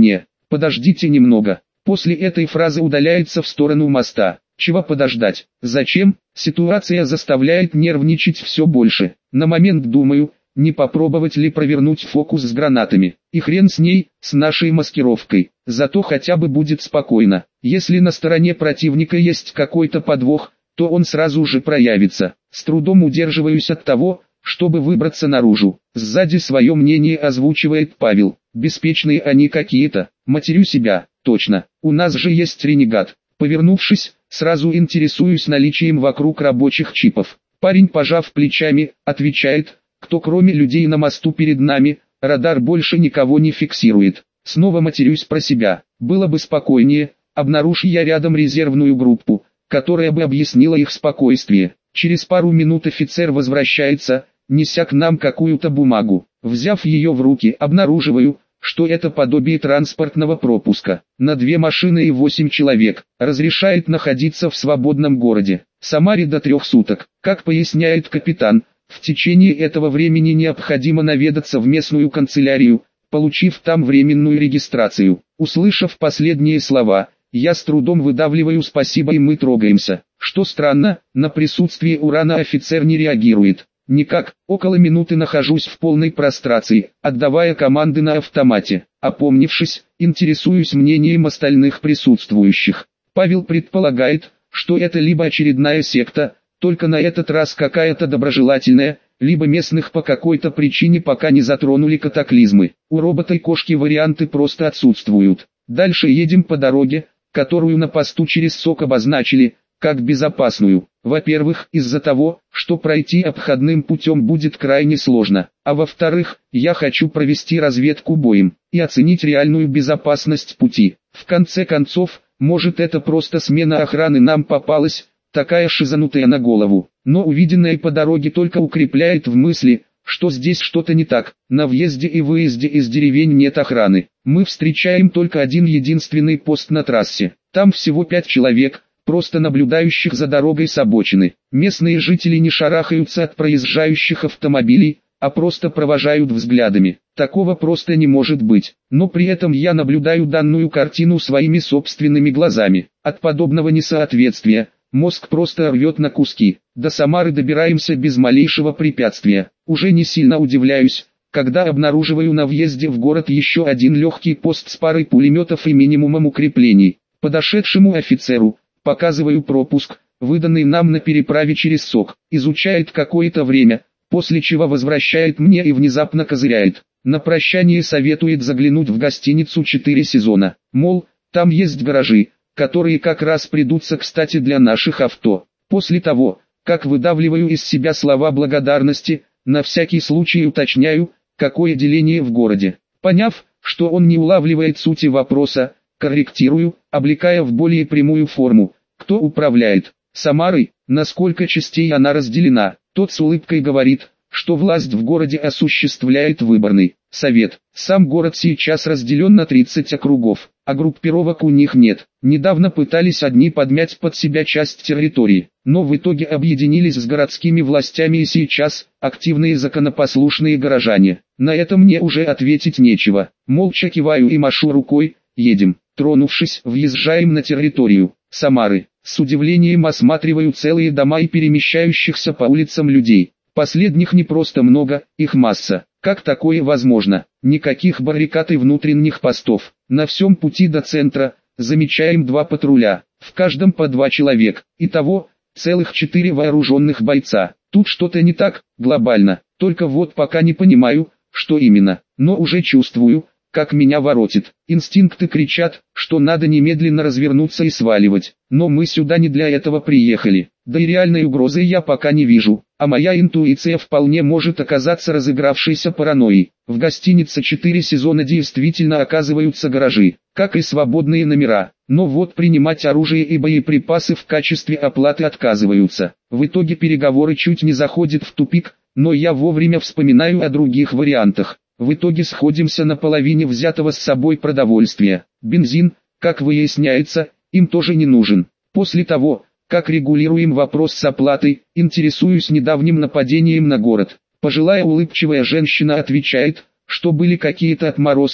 [SPEAKER 1] подождите немного. После этой фразы удаляется в сторону моста. Чего подождать? Зачем? Ситуация заставляет нервничать все больше. На момент думаю, не попробовать ли провернуть фокус с гранатами. И хрен с ней, с нашей маскировкой. Зато хотя бы будет спокойно. Если на стороне противника есть какой-то подвох, то он сразу же проявится. С трудом удерживаюсь от того, чтобы выбраться наружу. Сзади свое мнение озвучивает Павел. Беспечные они какие-то. Матерю себя. Точно. У нас же есть ренегат. Повернувшись, сразу интересуюсь наличием вокруг рабочих чипов. Парень, пожав плечами, отвечает: кто кроме людей на мосту перед нами, радар больше никого не фиксирует. Снова матерюсь про себя. Было бы спокойнее, обнаружи я рядом резервную группу, которая бы объяснила их спокойствие. Через пару минут офицер возвращается, неся к нам какую-то бумагу. Взяв ее в руки, обнаруживаю, что это подобие транспортного пропуска. На две машины и восемь человек. Разрешает находиться в свободном городе. Самаре до трех суток. Как поясняет капитан, в течение этого времени необходимо наведаться в местную канцелярию, получив там временную регистрацию. Услышав последние слова, я с трудом выдавливаю спасибо и мы трогаемся. Что странно, на присутствие урана офицер не реагирует. Никак, около минуты нахожусь в полной прострации, отдавая команды на автомате. Опомнившись, интересуюсь мнением остальных присутствующих. Павел предполагает, что это либо очередная секта, только на этот раз какая-то доброжелательная, либо местных по какой-то причине пока не затронули катаклизмы. У робота и кошки варианты просто отсутствуют. Дальше едем по дороге, которую на посту через СОК обозначили как безопасную. Во-первых, из-за того, что пройти обходным путем будет крайне сложно, а во-вторых, я хочу провести разведку боем и оценить реальную безопасность пути. В конце концов, может это просто смена охраны нам попалась, такая шизанутая на голову, но увиденное по дороге только укрепляет в мысли, что здесь что-то не так. На въезде и выезде из деревень нет охраны. Мы встречаем только один единственный пост на трассе. Там всего пять человек, просто наблюдающих за дорогой с обочины. Местные жители не шарахаются от проезжающих автомобилей, а просто провожают взглядами. Такого просто не может быть. Но при этом я наблюдаю данную картину своими собственными глазами. От подобного несоответствия мозг просто рвет на куски. До Самары добираемся без малейшего препятствия. Уже не сильно удивляюсь, когда обнаруживаю на въезде в город еще один легкий пост с парой пулеметов и минимумом укреплений. Подошедшему офицеру показываю пропуск, выданный нам на переправе через СОК. Изучает какое-то время, после чего возвращает мне и внезапно козыряет. На прощание советует заглянуть в гостиницу четыре сезона. Мол, там есть гаражи, которые как раз придутся кстати для наших авто. После того, как выдавливаю из себя слова благодарности, на всякий случай уточняю, какое деление в городе. Поняв, что он не улавливает сути вопроса, корректирую, облекая в более прямую форму. Кто управляет Самарой, на сколько частей она разделена? Тот с улыбкой говорит, что власть в городе осуществляет выборный совет. Сам город сейчас разделен на тридцать округов, а группировок у них нет. Недавно пытались одни подмять под себя часть территории, но в итоге объединились с городскими властями и сейчас активные законопослушные горожане. На это мне уже ответить нечего. Молча киваю и машу рукой, едем. Тронувшись, въезжаем на территорию Самары. С удивлением осматриваю целые дома и перемещающихся по улицам людей. Последних не просто много, их масса. Как такое возможно? Никаких баррикад и внутренних постов. На всем пути до центра замечаем два патруля, в каждом по два человека. Итого, целых четыре вооруженных бойца. Тут что-то не так, глобально. Только вот пока не понимаю, что именно. Но уже чувствую, как меня воротит. Инстинкты кричат, что надо немедленно развернуться и сваливать. Но мы сюда не для этого приехали. Да и реальной угрозы я пока не вижу. А моя интуиция вполне может оказаться разыгравшейся паранойей. В гостинице четыре сезона действительно оказываются гаражи, как и свободные номера. Но вот принимать оружие и боеприпасы в качестве оплаты отказываются. В итоге переговоры чуть не заходят в тупик, но я вовремя вспоминаю о других вариантах. В итоге сходимся на половине взятого с собой продовольствия. Бензин, как выясняется, им тоже не нужен. После того, как регулируем вопрос с оплатой, интересуюсь недавним нападением на город. Пожилая улыбчивая женщина отвечает, что были какие-то отморозки,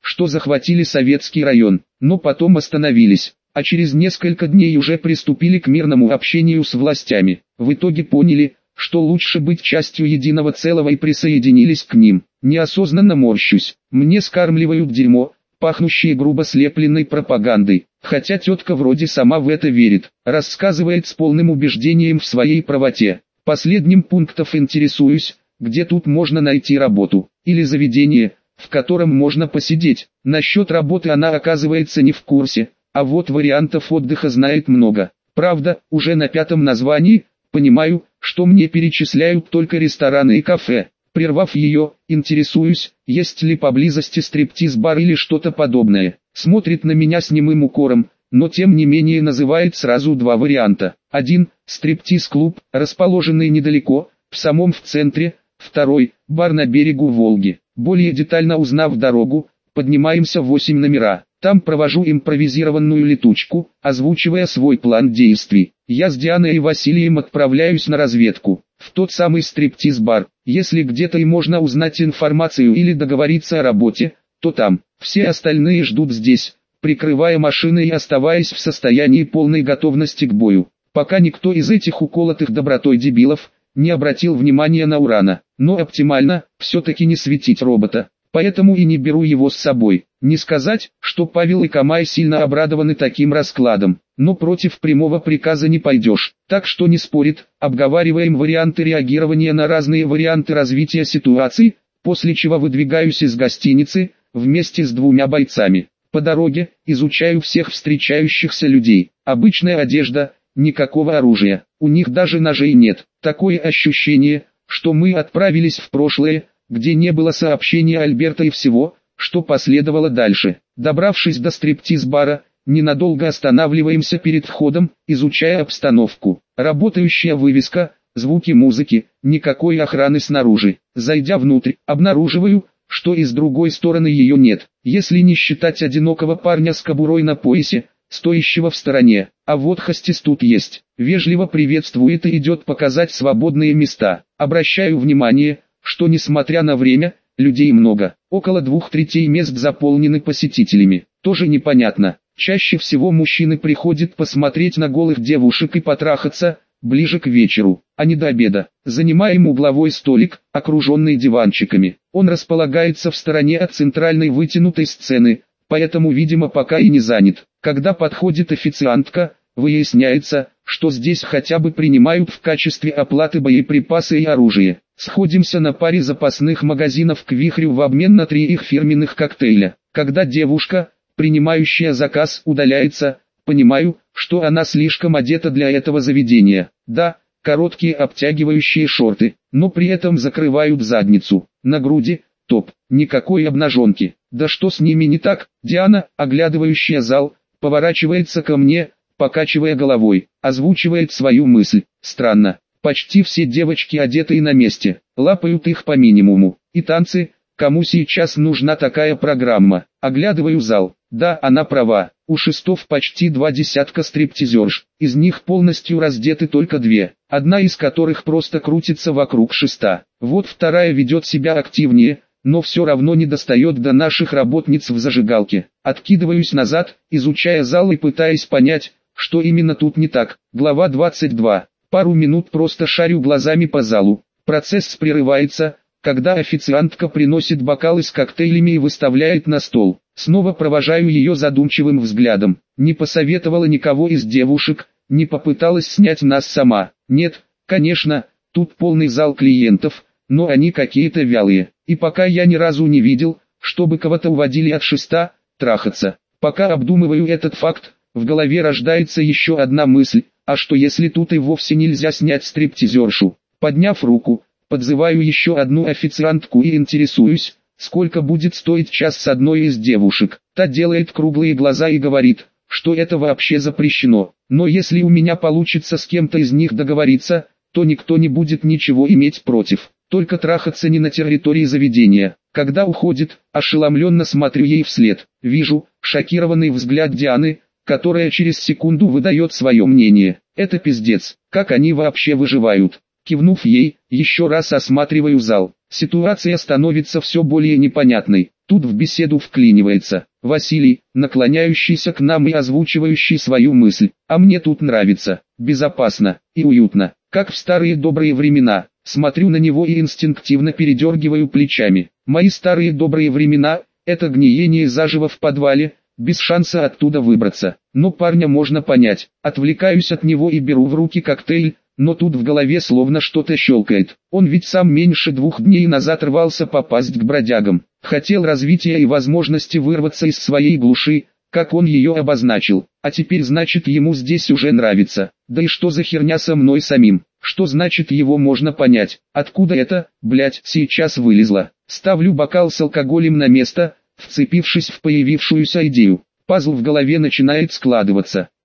[SPEAKER 1] что захватили советский район, но потом остановились, а через несколько дней уже приступили к мирному общению с властями. В итоге поняли, что лучше быть частью единого целого и присоединились к ним. Неосознанно морщусь, мне скармливают дерьмо, пахнущее грубо слепленной пропагандой, хотя тетка вроде сама в это верит, рассказывает с полным убеждением в своей правоте. Последним пунктом интересуюсь, где тут можно найти работу, или заведение, в котором можно посидеть. Насчет работы она оказывается не в курсе, а вот вариантов отдыха знает много. Правда, уже на пятом названии, понимаю, что мне перечисляют только рестораны и кафе. Прервав ее, интересуюсь, есть ли поблизости стриптиз-бар или что-то подобное. Смотрит на меня с немым укором, но тем не менее называет сразу два варианта. Один – стриптиз-клуб, расположенный недалеко, в самом в центре. Второй – бар на берегу Волги. Более детально узнав дорогу, поднимаемся в восемь номера. Там провожу импровизированную летучку, озвучивая свой план действий. Я с Дианой и Василием отправляюсь на разведку, в тот самый стриптиз-бар. Если где-то и можно узнать информацию или договориться о работе, то там. Все остальные ждут здесь, прикрывая машины и оставаясь в состоянии полной готовности к бою. Пока никто из этих уколотых добротой дебилов не обратил внимания на Урана. Но оптимально, все-таки не светить робота. Поэтому и не беру его с собой. Не сказать, что Павел и Камай сильно обрадованы таким раскладом, но против прямого приказа не пойдешь. Так что не спорит, обговариваем варианты реагирования на разные варианты развития ситуации, после чего выдвигаюсь из гостиницы, вместе с двумя бойцами. По дороге, изучаю всех встречающихся людей. Обычная одежда, никакого оружия, у них даже ножей нет. Такое ощущение, что мы отправились в прошлое, где не было сообщения Альберта и всего, что последовало дальше. Добравшись до стриптиз-бара, ненадолго останавливаемся перед входом, изучая обстановку. Работающая вывеска, звуки музыки, никакой охраны снаружи. Зайдя внутрь, обнаруживаю, что и с другой стороны ее нет, если не считать одинокого парня с кобурой на поясе, стоящего в стороне. А вот хостес тут есть, вежливо приветствует и идет показать свободные места. Обращаю внимание, что несмотря на время, людей много. Около двух третей мест заполнены посетителями. Тоже непонятно. Чаще всего мужчины приходят посмотреть на голых девушек и потрахаться, ближе к вечеру, а не до обеда. Занимаем угловой столик, окруженный диванчиками. Он располагается в стороне от центральной вытянутой сцены, поэтому видимо пока и не занят. Когда подходит официантка, выясняется, что здесь хотя бы принимают в качестве оплаты боеприпасы и оружие. Сходимся на паре запасных магазинов к вихрю в обмен на три их фирменных коктейля. Когда девушка, принимающая заказ, удаляется, понимаю, что она слишком одета для этого заведения. Да, короткие обтягивающие шорты, но при этом закрывают задницу. На груди топ, никакой обнаженки. Да что с ними не так? Диана, оглядывающая зал, поворачивается ко мне, покачивая головой, озвучивает свою мысль. Странно. Почти все девочки одеты и на месте, лапают их по минимуму. И танцы, кому сейчас нужна такая программа? Оглядываю зал, да, она права, у шестов почти два десятка стриптизерш, из них полностью раздеты только две, одна из которых просто крутится вокруг шеста. Вот вторая ведет себя активнее, но все равно не достает до наших работниц в зажигалке. Откидываюсь назад, изучая зал и пытаясь понять, что именно тут не так. Глава двадцать два. Пару минут просто шарю глазами по залу. Процесс прерывается, когда официантка приносит бокалы с коктейлями и выставляет на стол. Снова провожаю ее задумчивым взглядом. Не посоветовала никого из девушек, не попыталась снять нас сама. Нет, конечно, тут полный зал клиентов, но они какие-то вялые. И пока я ни разу не видел, чтобы кого-то уводили от шеста, трахаться. Пока обдумываю этот факт, в голове рождается еще одна мысль. А что если тут и вовсе нельзя снять стриптизершу? Подняв руку, подзываю еще одну официантку и интересуюсь, сколько будет стоить час с одной из девушек. Та делает круглые глаза и говорит, что это вообще запрещено. Но если у меня получится с кем-то из них договориться, то никто не будет ничего иметь против. Только трахаться не на территории заведения. Когда уходит, ошеломленно смотрю ей вслед. Вижу шокированный взгляд Дианы, которая через секунду выдает свое мнение. Это пиздец, как они вообще выживают. Кивнув ей, еще раз осматриваю зал. Ситуация становится все более непонятной. Тут в беседу вклинивается Василий, наклоняющийся к нам и озвучивающий свою мысль. А мне тут нравится, безопасно и уютно, как в старые добрые времена. Смотрю на него и инстинктивно передергиваю плечами. Мои старые добрые времена – это гниение заживо в подвале, без шанса оттуда выбраться. Но парня можно понять. Отвлекаюсь от него и беру в руки коктейль, но тут в голове словно что-то щелкает. Он ведь сам меньше двух дней назад рвался попасть к бродягам. Хотел развития и возможности вырваться из своей глуши, как он ее обозначил. А теперь значит ему здесь уже нравится. Да и что за херня со мной самим? Что значит его можно понять? Откуда это, блять, сейчас вылезло? Ставлю бокал с алкоголем на место, вцепившись в появившуюся идею. Пазл в голове начинает складываться.